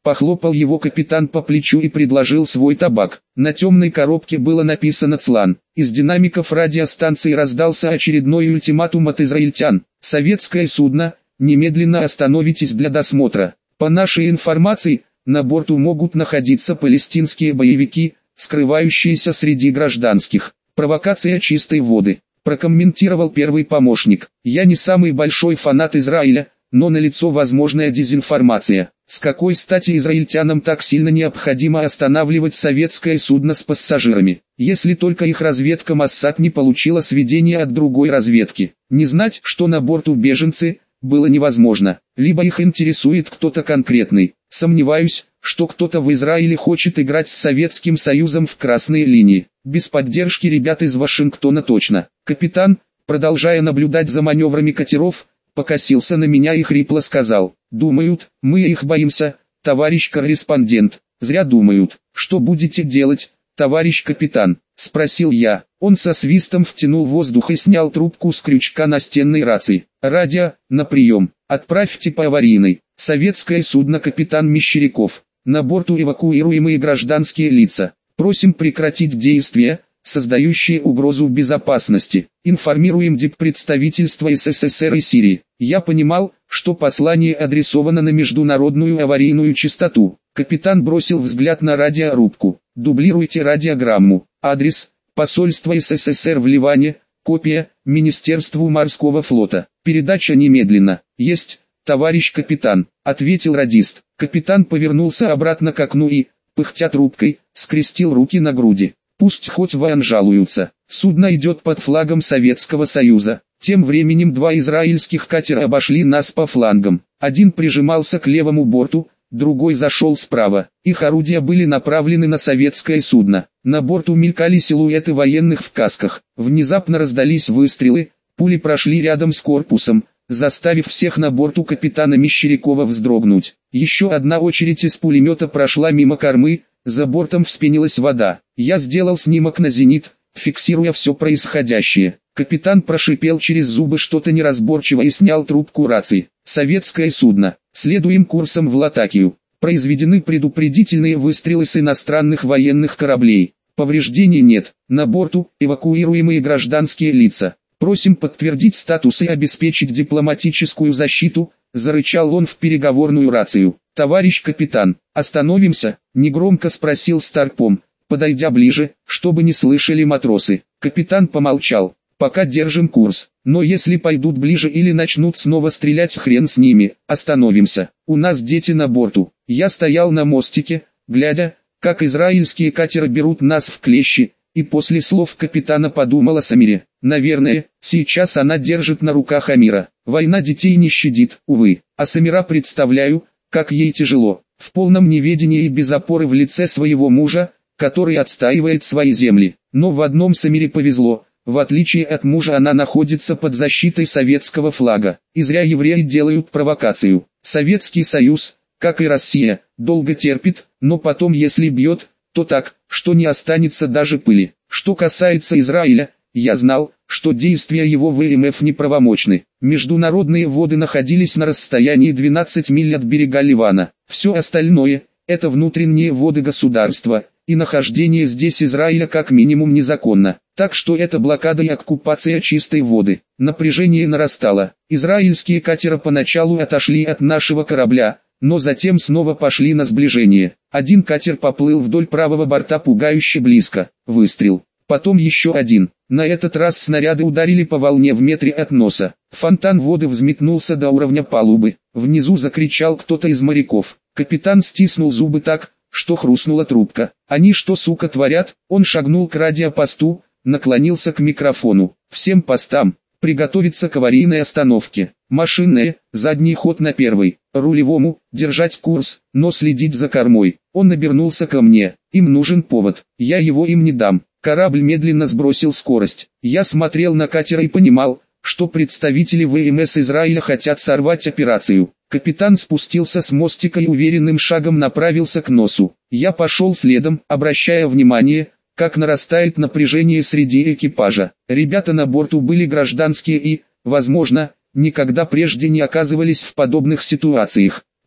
Похлопал его капитан по плечу и предложил свой табак. На темной коробке было написано «Цлан». Из динамиков радиостанции раздался очередной ультиматум от израильтян. «Советское судно, немедленно остановитесь для досмотра. По нашей информации, на борту могут находиться палестинские боевики, скрывающиеся среди гражданских. Провокация чистой воды», прокомментировал первый помощник. «Я не самый большой фанат Израиля, но налицо возможная дезинформация. С какой стати израильтянам так сильно необходимо останавливать советское судно с пассажирами, если только их разведка Моссад не получила сведения от другой разведки? Не знать, что на борту беженцы, было невозможно. Либо их интересует кто-то конкретный. Сомневаюсь, что кто-то в Израиле хочет играть с Советским Союзом в красные линии. Без поддержки ребят из Вашингтона точно». Капитан, продолжая наблюдать за маневрами катеров, покосился на меня и хрипло сказал: «Думают, мы их боимся, товарищ корреспондент». «Зря думают. Что будете делать, товарищ капитан?» — спросил я. Он со свистом втянул воздух и снял трубку с крючка настенной рации. «Радио, на прием. Отправьте по аварийной. Советское судно капитан Мещеряков. На борту эвакуируемые гражданские лица. Просим прекратить действия, создающие угрозу безопасности. Информируем диппредставительство СССР и Сирии». Я понимал, что послание адресовано на международную аварийную частоту. Капитан бросил взгляд на радиорубку. «Дублируйте радиограмму. Адрес: посольство СССР в Ливане, копия: Министерству морского флота. Передача немедленно». «Есть, товарищ капитан», — ответил радист. Капитан повернулся обратно к окну и, пыхтя трубкой, скрестил руки на груди. «Пусть хоть воен жалуются. Судно идет под флагом Советского Союза». Тем временем два израильских катера обошли нас по флангам. Один прижимался к левому борту, другой зашел справа. Их орудия были направлены на советское судно. На борту мелькали силуэты военных в касках. Внезапно раздались выстрелы, пули прошли рядом с корпусом, заставив всех на борту капитана Мещерякова вздрогнуть. Еще одна очередь из пулемета прошла мимо кормы, за бортом вспенилась вода. Я сделал снимок на зенит, фиксируя все происходящее. Капитан прошипел через зубы что-то неразборчиво и снял трубку рации. «Советское судно. Следуем курсом в Латакию. Произведены предупредительные выстрелы с иностранных военных кораблей. Повреждений нет. На борту эвакуируемые гражданские лица. Просим подтвердить статус и обеспечить дипломатическую защиту», — зарычал он в переговорную рацию. «Товарищ капитан, остановимся?» — негромко спросил Старпом, подойдя ближе, чтобы не слышали матросы. Капитан помолчал. «Пока держим курс, но если пойдут ближе или начнут снова стрелять, хрен с ними, остановимся. У нас дети на борту». Я стоял на мостике, глядя, как израильские катеры берут нас в клещи, и после слов капитана подумал о Самире. Наверное, сейчас она держит на руках Амира. Война детей не щадит, увы. А Самира представляю, как ей тяжело, в полном неведении и без опоры в лице своего мужа, который отстаивает свои земли. Но в одном Самире повезло. В отличие от мужа, она находится под защитой советского флага. И зря евреи делают провокацию. Советский Союз, как и Россия, долго терпит, но потом если бьет, то так, что не останется даже пыли. Что касается Израиля, я знал, что действия его ВМФ неправомочны. Международные воды находились на расстоянии 12 миль от берега Ливана. Все остальное – это внутренние воды государства, и нахождение здесь Израиля как минимум незаконно. Так что это блокада и оккупация чистой воды. Напряжение нарастало. Израильские катера поначалу отошли от нашего корабля, но затем снова пошли на сближение. Один катер поплыл вдоль правого борта пугающе близко. Выстрел. Потом еще один. На этот раз снаряды ударили по волне в метре от носа. Фонтан воды взметнулся до уровня палубы. Внизу закричал кто-то из моряков. Капитан стиснул зубы так, что хрустнула трубка. «Они что, сука, творят?» Он шагнул к радиопосту, наклонился к микрофону. «Всем постам, приготовиться к аварийной остановке. Машинная, задний ход на первый. Рулевому, держать курс, но следить за кормой». Он обернулся ко мне. «Им нужен повод, я его им не дам». Корабль медленно сбросил скорость. Я смотрел на катер и понимал, что представители ВМС Израиля хотят сорвать операцию. Капитан спустился с мостика и уверенным шагом направился к носу. Я пошел следом, обращая внимание, как нарастает напряжение среди экипажа. Ребята на борту были гражданские и, возможно, никогда прежде не оказывались в подобных ситуациях.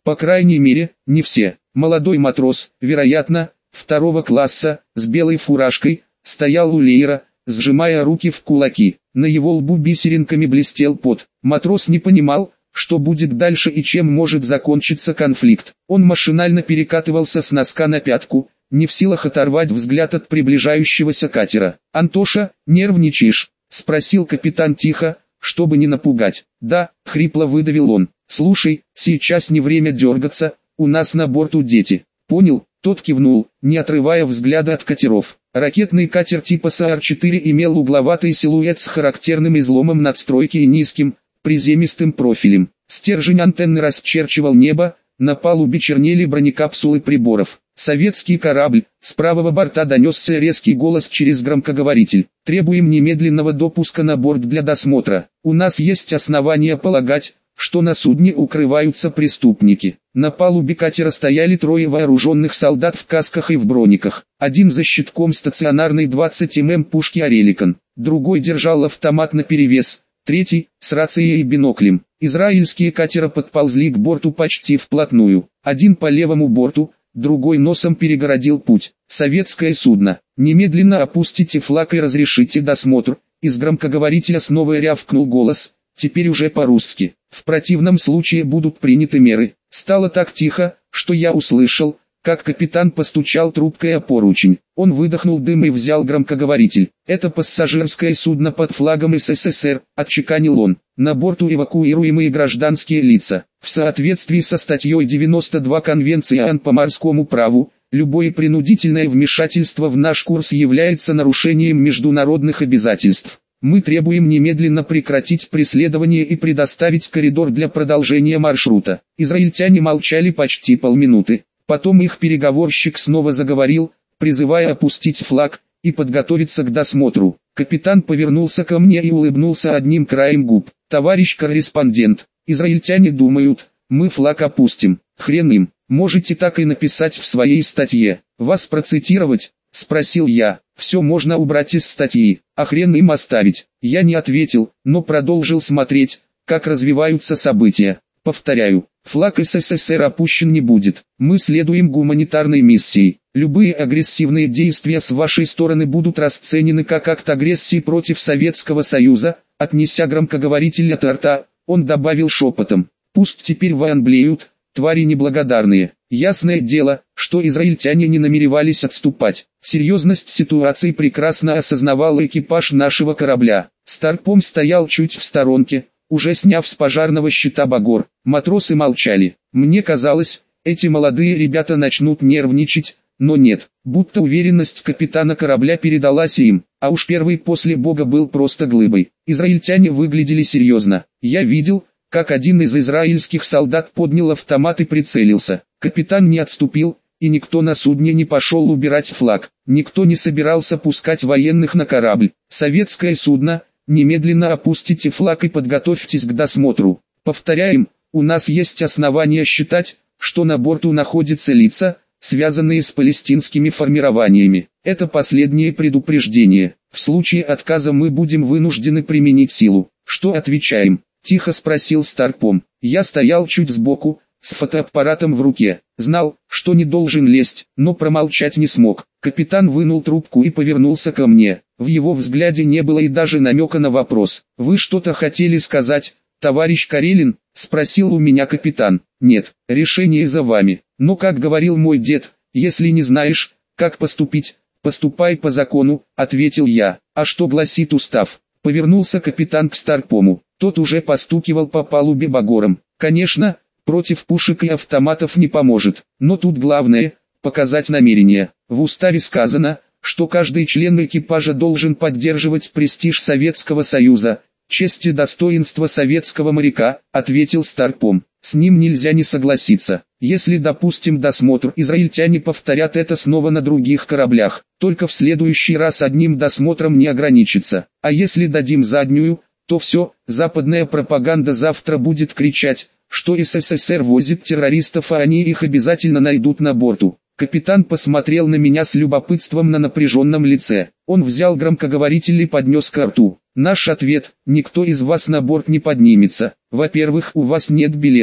По крайней мере, не все. Молодой матрос, вероятно, второго класса, с белой фуражкой, стоял у леера, сжимая руки в кулаки. На его лбу бисеринками блестел пот. Матрос не понимал, что будет дальше и чем может закончиться конфликт. Он машинально перекатывался с носка на пятку, не в силах оторвать взгляд от приближающегося катера. «Антоша, нервничаешь?» — спросил капитан тихо, чтобы не напугать. «Да», — хрипло выдавил он. «Слушай, сейчас не время дергаться, у нас на борту дети». «Понял», — тот кивнул, не отрывая взгляда от катеров. Ракетный катер типа САР-4 имел угловатый силуэт с характерным изломом надстройки и низким, приземистым профилем. Стержень антенны расчерчивал небо, на палубе чернели бронекапсулы приборов. «Советский корабль», с правого борта донесся резкий голос через громкоговоритель. «Требуем немедленного допуска на борт для досмотра. У нас есть основания полагать, что на судне укрываются преступники». На палубе катера стояли трое вооруженных солдат в касках и в брониках. Один за щитком стационарной 20 мм пушки «Ореликон», другой держал автомат наперевес, третий — с рацией и биноклем. Израильские катера подползли к борту почти вплотную. Один по левому борту, другой носом перегородил путь. «Советское судно, немедленно опустите флаг и разрешите досмотр». Из громкоговорителя снова рявкнул голос, теперь уже по-русски. «В противном случае будут приняты меры». Стало так тихо, что я услышал, как капитан постучал трубкой о поручень. Он выдохнул дым и взял громкоговоритель. «Это пассажирское судно под флагом СССР», — отчеканил он. «На борту эвакуируемые гражданские лица. В соответствии со статьей 92 Конвенции ООН по морскому праву, любое принудительное вмешательство в наш курс является нарушением международных обязательств. Мы требуем немедленно прекратить преследование и предоставить коридор для продолжения маршрута». Израильтяне молчали почти полминуты. Потом их переговорщик снова заговорил, призывая опустить флаг и подготовиться к досмотру. Капитан повернулся ко мне и улыбнулся одним краем губ. «Товарищ корреспондент, израильтяне думают, мы флаг опустим. Хрен им, можете так и написать в своей статье. Вас процитировать?» — спросил я. «Все можно убрать из статьи, а хрен им оставить». Я не ответил, но продолжил смотреть, как развиваются события. Повторяю, флаг СССР опущен не будет. Мы следуем гуманитарной миссии. Любые агрессивные действия с вашей стороны будут расценены как акт агрессии против Советского Союза. Отнеся громкоговоритель от рта, он добавил шепотом: «Пусть теперь военблеют, твари неблагодарные». Ясное дело, что израильтяне не намеревались отступать. Серьезность ситуации прекрасно осознавал экипаж нашего корабля. Старпом стоял чуть в сторонке, уже сняв с пожарного щита багор. Матросы молчали. Мне казалось, эти молодые ребята начнут нервничать, но нет. Будто уверенность капитана корабля передалась им, а уж первый после Бога был просто глыбой. Израильтяне выглядели серьезно. Я видел, как один из израильских солдат поднял автомат и прицелился. Капитан не отступил, и никто на судне не пошел убирать флаг. Никто не собирался пускать военных на корабль. «Советское судно, немедленно опустите флаг и подготовьтесь к досмотру». Повторяем, у нас есть основания считать, что на борту находятся лица, связанные с палестинскими формированиями. Это последнее предупреждение. В случае отказа мы будем вынуждены применить силу. «Что отвечаем?» — тихо спросил Старпом. Я стоял чуть сбоку, с фотоаппаратом в руке. Знал, что не должен лезть, но промолчать не смог. Капитан вынул трубку и повернулся ко мне. В его взгляде не было и даже намека на вопрос. «Вы что-то хотели сказать, товарищ Карелин?» — спросил у меня капитан. «Нет, решение за вами. Но, как говорил мой дед, если не знаешь, как поступить, поступай по закону», — ответил я. «А что гласит устав?» — повернулся капитан к Старпому. Тот уже постукивал по палубе багором. «Конечно, против пушек и автоматов не поможет, но тут главное — показать намерение. В уставе сказано, что каждый член экипажа должен поддерживать престиж Советского Союза, честь и достоинство советского моряка», — ответил Старпом. «С ним нельзя не согласиться. Если допустим досмотр, израильтяне повторят это снова на других кораблях. Только в следующий раз одним досмотром не ограничится. А если дадим заднюю, то все, западная пропаганда завтра будет кричать, что СССР возит террористов, а они их обязательно найдут на борту». Капитан посмотрел на меня с любопытством на напряженном лице. Он взял громкоговоритель и поднес ко рту. «Наш ответ: никто из вас на борт не поднимется. Во-первых, у вас нет билетов,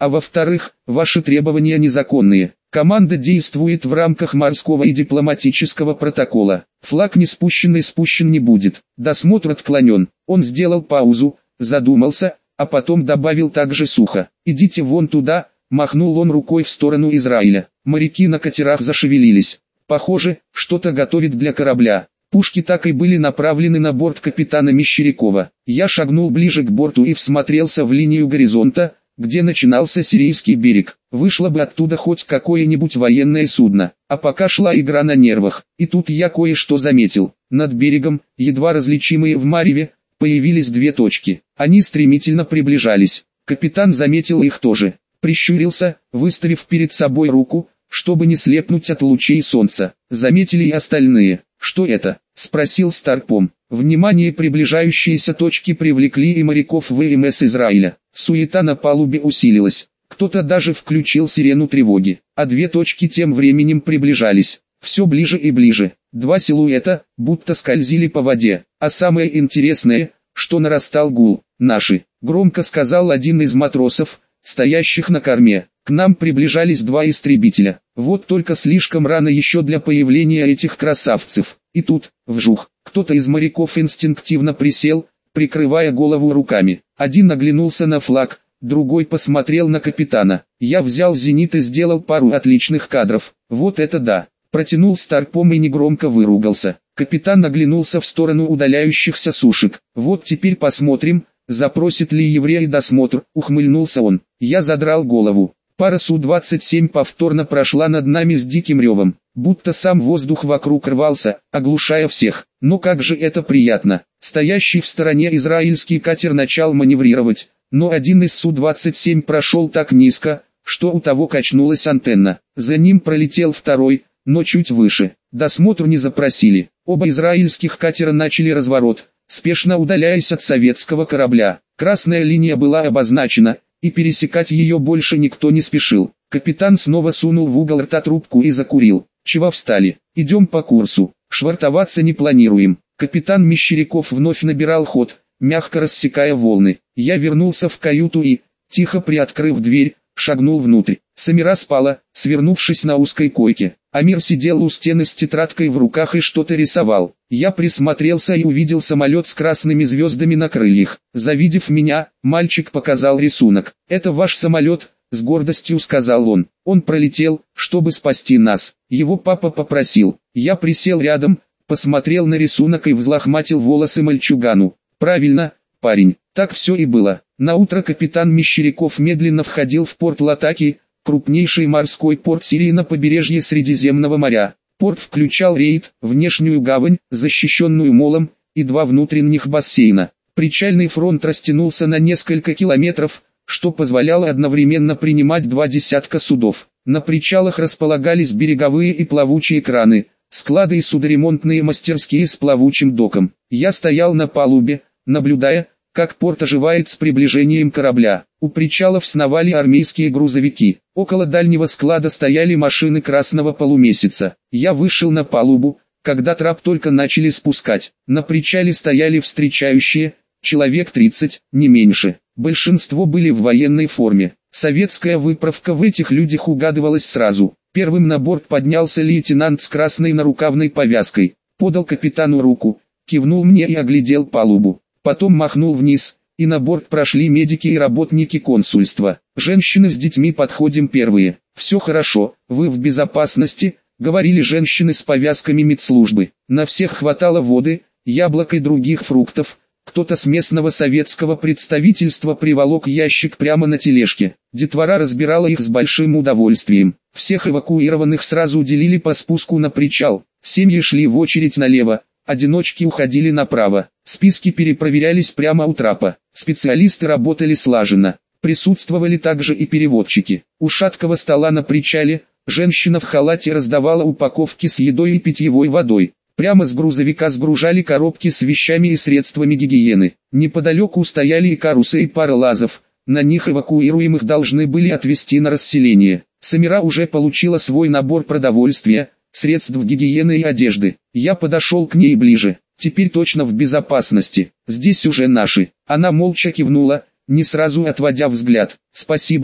а во-вторых, ваши требования незаконные. Команда действует в рамках морского и дипломатического протокола. Флаг не спущенный спущен не будет. Досмотр отклонен. Он сделал паузу, задумался, а потом добавил также сухо. «Идите вон туда», махнул он рукой в сторону Израиля. Моряки на катерах зашевелились. Похоже, что-то готовит для корабля. Пушки так и были направлены на борт капитана Мещерякова. Я шагнул ближе к борту и всмотрелся в линию горизонта, где начинался сирийский берег. Вышло бы оттуда хоть какое-нибудь военное судно, а пока шла игра на нервах. И тут я кое-что заметил. Над берегом, едва различимые в мареве, появились две точки. Они стремительно приближались. Капитан заметил их тоже. Прищурился, выставив перед собой руку, чтобы не слепнуть от лучей солнца. Заметили и остальные. «Что это?» — спросил Старпом. Внимание приближающиеся точки привлекли и моряков ВМС Израиля. Суета на палубе усилилась. Кто-то даже включил сирену тревоги. А две точки тем временем приближались. Все ближе и ближе. Два силуэта, будто скользили по воде. А самое интересное, что нарастал гул. «Наши», — громко сказал один из матросов, стоящих на корме. К нам приближались два истребителя. Вот только слишком рано еще для появления этих красавцев. И тут, вжух, кто-то из моряков инстинктивно присел, прикрывая голову руками. Один оглянулся на флаг, другой посмотрел на капитана. Я взял зенит и сделал пару отличных кадров. Вот это да! Протянул Старпом и негромко выругался. Капитан оглянулся в сторону удаляющихся сушек. Вот теперь посмотрим, запросит ли еврей досмотр, ухмыльнулся он. Я задрал голову. Пара Су-27 повторно прошла над нами с диким ревом, будто сам воздух вокруг рвался, оглушая всех. Но как же это приятно. Стоящий в стороне израильский катер начал маневрировать, но один из Су-27 прошел так низко, что у того качнулась антенна. За ним пролетел второй, но чуть выше. Досмотр не запросили. Оба израильских катера начали разворот, спешно удаляясь от советского корабля. Красная линия была обозначена, и пересекать ее больше никто не спешил. Капитан снова сунул в угол рта трубку и закурил. «Чего встали? Идем по курсу. Швартоваться не планируем». Капитан Мещеряков вновь набирал ход, мягко рассекая волны. Я вернулся в каюту и, тихо приоткрыв дверь, шагнул внутрь. Самира спала, свернувшись на узкой койке. Амир сидел у стены с тетрадкой в руках и что-то рисовал. Я присмотрелся и увидел самолет с красными звездами на крыльях. Завидев меня, мальчик показал рисунок. «Это ваш самолет», — с гордостью сказал он. «Он пролетел, чтобы спасти нас. Его папа попросил». Я присел рядом, посмотрел на рисунок и взлохматил волосы мальчугану. «Правильно, парень, так все и было». Наутро капитан Мещеряков медленно входил в порт Латаки, крупнейший морской порт Сирии на побережье Средиземного моря. Порт включал рейд, внешнюю гавань, защищенную молом, и два внутренних бассейна. Причальный фронт растянулся на несколько километров, что позволяло одновременно принимать 20 судов. На причалах располагались береговые и плавучие краны, склады и судоремонтные мастерские с плавучим доком. Я стоял на палубе, наблюдая, как порт оживает с приближением корабля. У причалов сновали армейские грузовики. Около дальнего склада стояли машины красного полумесяца. Я вышел на палубу, когда трап только начали спускать. На причале стояли встречающие, человек 30, не меньше. Большинство были в военной форме. Советская выправка в этих людях угадывалась сразу. Первым на борт поднялся лейтенант с красной нарукавной повязкой. Подал капитану руку, кивнул мне и оглядел палубу. Потом махнул вниз, и на борт прошли медики и работники консульства. «Женщины с детьми подходим первые. Все хорошо, вы в безопасности», — говорили женщины с повязками медслужбы. На всех хватало воды, яблок и других фруктов. Кто-то с местного советского представительства приволок ящик прямо на тележке. Детвора разбирала их с большим удовольствием. Всех эвакуированных сразу уделили по спуску на причал. Семьи шли в очередь налево. Одиночки уходили направо. Списки перепроверялись прямо у трапа. Специалисты работали слаженно. Присутствовали также и переводчики. У шаткого стола на причале, женщина в халате раздавала упаковки с едой и питьевой водой. Прямо с грузовика сгружали коробки с вещами и средствами гигиены. Неподалеку стояли и карусы и пара лазов. На них эвакуируемых должны были отвезти на расселение. Самира уже получила свой набор продовольствия, средств гигиены и одежды. Я подошел к ней ближе. Теперь точно в безопасности. Здесь уже наши. Она молча кивнула, не сразу отводя взгляд. «Спасибо», —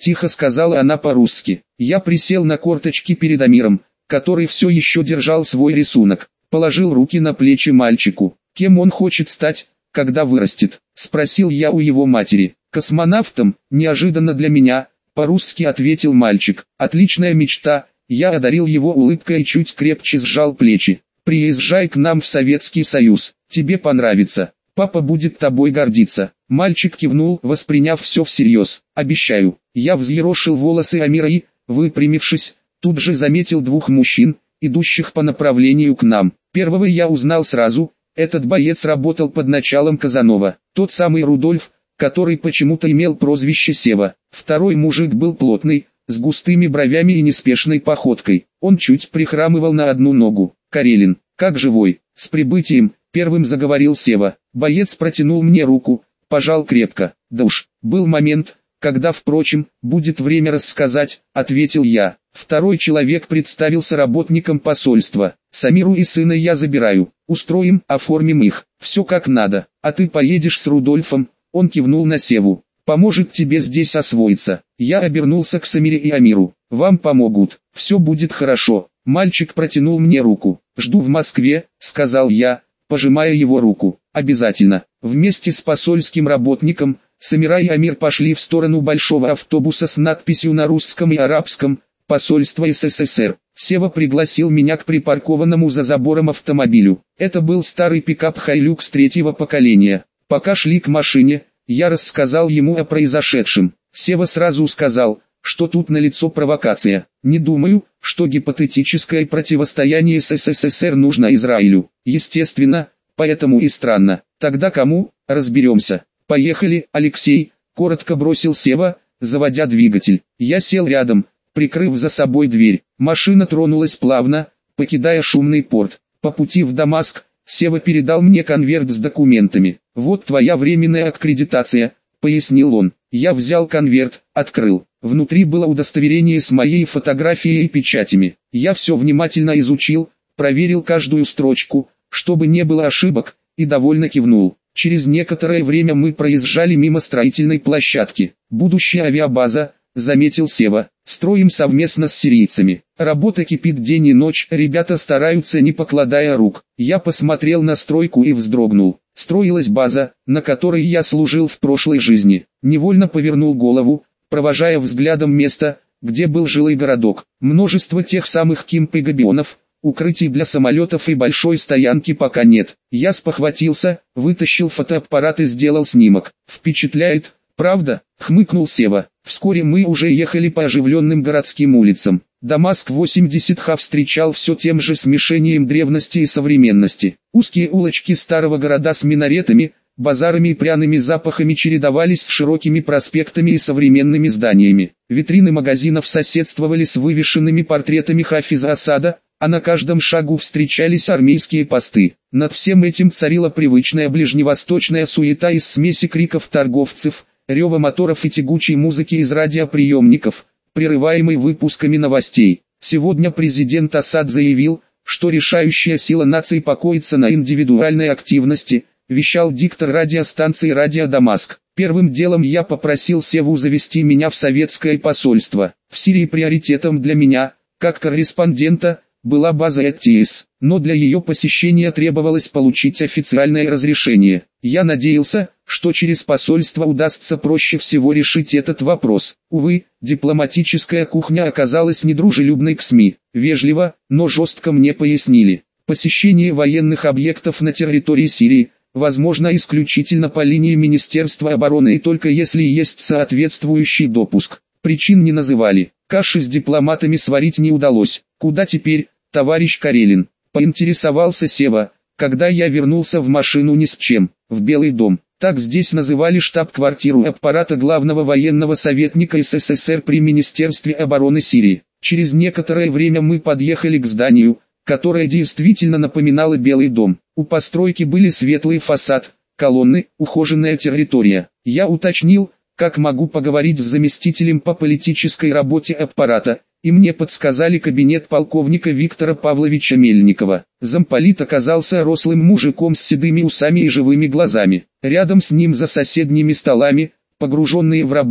тихо сказала она по-русски. Я присел на корточки перед Амиром, который все еще держал свой рисунок, положил руки на плечи мальчику. «Кем он хочет стать, когда вырастет?» – спросил я у его матери. «Космонавтом, неожиданно для меня», – по-русски ответил мальчик. «Отличная мечта», – я одарил его улыбкой и чуть крепче сжал плечи. «Приезжай к нам в Советский Союз, тебе понравится, папа будет тобой гордиться». Мальчик кивнул, восприняв все всерьез. «Обещаю». Я взъерошил волосы Амира и, выпрямившись, тут же заметил двух мужчин, идущих по направлению к нам. Первого я узнал сразу. Этот боец работал под началом Казанова, тот самый Рудольф, который почему-то имел прозвище Сева. Второй мужик был плотный, с густыми бровями и неспешной походкой. Он чуть прихрамывал на одну ногу. «Карелин, как живой?» «С прибытием», — первым заговорил Сева. Боец протянул мне руку, пожал крепко. «Да уж, был момент, когда, впрочем, будет время рассказать», — ответил я. Второй человек представился работником посольства. «Самиру и сына я забираю. Устроим, оформим их. Все как надо. А ты поедешь с Рудольфом», — он кивнул на Севу. «Поможет тебе здесь освоиться». Я обернулся к Самире и Амиру. «Вам помогут. Все будет хорошо». Мальчик протянул мне руку. «Жду в Москве», — сказал я, пожимая его руку. «Обязательно». Вместе с посольским работником, Самира и Амир пошли в сторону большого автобуса с надписью на русском и арабском «Посольство СССР». Сева пригласил меня к припаркованному за забором автомобилю. Это был старый пикап «Хайлюкс» третьего поколения. Пока шли к машине, я рассказал ему о произошедшем. Сева сразу сказал, что тут налицо провокация. Не думаю, что гипотетическое противостояние с СССР нужно Израилю. Естественно, поэтому и странно. Тогда кому? Разберемся. «Поехали, Алексей», — коротко бросил Сева, заводя двигатель. Я сел рядом, прикрыв за собой дверь. Машина тронулась плавно, покидая шумный порт. По пути в Дамаск, Сева передал мне конверт с документами. «Вот твоя временная аккредитация», — пояснил он. Я взял конверт, открыл. Внутри было удостоверение с моей фотографией и печатями. Я все внимательно изучил, проверил каждую строчку, чтобы не было ошибок, и довольно кивнул. Через некоторое время мы проезжали мимо строительной площадки. «Будущая авиабаза», — заметил Сева. «Строим совместно с сирийцами. Работа кипит день и ночь, ребята стараются не покладая рук». Я посмотрел на стройку и вздрогнул. Строилась база, на которой я служил в прошлой жизни. Невольно повернул голову, провожая взглядом место, где был жилой городок. Множество тех самых кимп и габионов, укрытий для самолетов и большой стоянки пока нет. Я спохватился, вытащил фотоаппарат и сделал снимок. «Впечатляет, правда?» — хмыкнул Сева. Вскоре мы уже ехали по оживленным городским улицам. Дамаск 80Х встречал все тем же смешением древности и современности. Узкие улочки старого города с минаретами, базарами и пряными запахами чередовались с широкими проспектами и современными зданиями. Витрины магазинов соседствовали с вывешенными портретами Хафиза Асада, а на каждом шагу встречались армейские посты. Над всем этим царила привычная ближневосточная суета из смеси криков торговцев, рева моторов и тягучей музыки из радиоприемников, прерываемой выпусками новостей. Сегодня президент Асад заявил, что решающая сила нации покоится на индивидуальной активности, вещал диктор радиостанции «Радио Дамаск». Первым делом я попросил Севу завести меня в советское посольство. В Сирии приоритетом для меня, как корреспондента, была база ЭТИС, но для ее посещения требовалось получить официальное разрешение. Я надеялся, что через посольство удастся проще всего решить этот вопрос. Увы, дипломатическая кухня оказалась недружелюбной к СМИ. Вежливо, но жестко мне пояснили. Посещение военных объектов на территории Сирии возможно исключительно по линии Министерства обороны и только если есть соответствующий допуск. Причин не называли. Каши с дипломатами сварить не удалось. «Куда теперь, товарищ Карелин?» — поинтересовался Сева, когда я вернулся в машину ни с чем. «В Белый дом». Так здесь называли штаб-квартиру аппарата главного военного советника СССР при Министерстве обороны Сирии. Через некоторое время мы подъехали к зданию, которое действительно напоминало Белый дом. У постройки были светлый фасад, колонны, ухоженная территория. Я уточнил, как могу поговорить с заместителем по политической работе аппарата, и мне подсказали кабинет полковника Виктора Павловича Мельникова. Замполит оказался рослым мужиком с седыми усами и живыми глазами. Рядом с ним за соседними столами, погруженные в работу,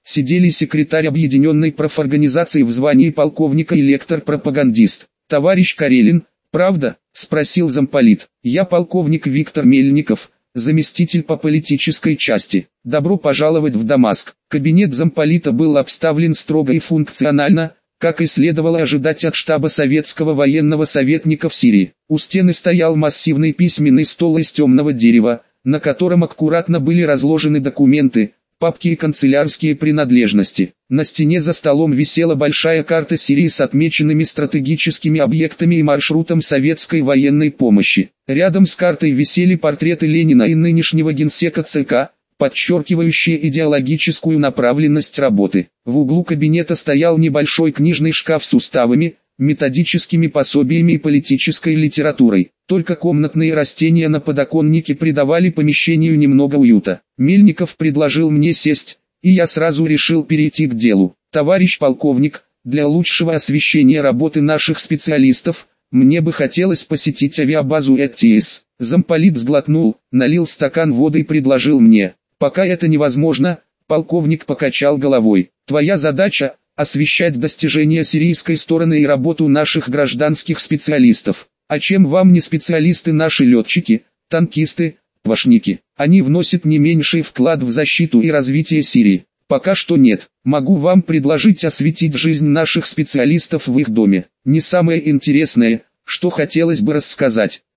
сидели секретарь Объединенной профорганизации в звании полковника и лектор-пропагандист. «Товарищ Карелин, правда?» – спросил замполит. «Я полковник Виктор Мельников, заместитель по политической части. Добро пожаловать в Дамаск». Кабинет замполита был обставлен строго и функционально, как и следовало ожидать от штаба советского военного советника в Сирии. У стены стоял массивный письменный стол из темного дерева, на котором аккуратно были разложены документы, папки и канцелярские принадлежности. На стене за столом висела большая карта Сирии с отмеченными стратегическими объектами и маршрутом советской военной помощи. Рядом с картой висели портреты Ленина и нынешнего генсека ЦК, подчеркивающие идеологическую направленность работы. В углу кабинета стоял небольшой книжный шкаф с уставами, методическими пособиями и политической литературой. Только комнатные растения на подоконнике придавали помещению немного уюта. Мельников предложил мне сесть, и я сразу решил перейти к делу. «Товарищ полковник, для лучшего освещения работы наших специалистов, мне бы хотелось посетить авиабазу ЭТС». Замполит сглотнул, налил стакан воды и предложил мне. «Пока это невозможно», полковник покачал головой. «Твоя задача – освещать достижения сирийской стороны и работу наших гражданских специалистов. А чем вам не специалисты наши летчики, танкисты, пашники? Они вносят не меньший вклад в защиту и развитие Сирии. Пока что нет. Могу вам предложить осветить жизнь наших специалистов в их доме. Не самое интересное, что хотелось бы рассказать.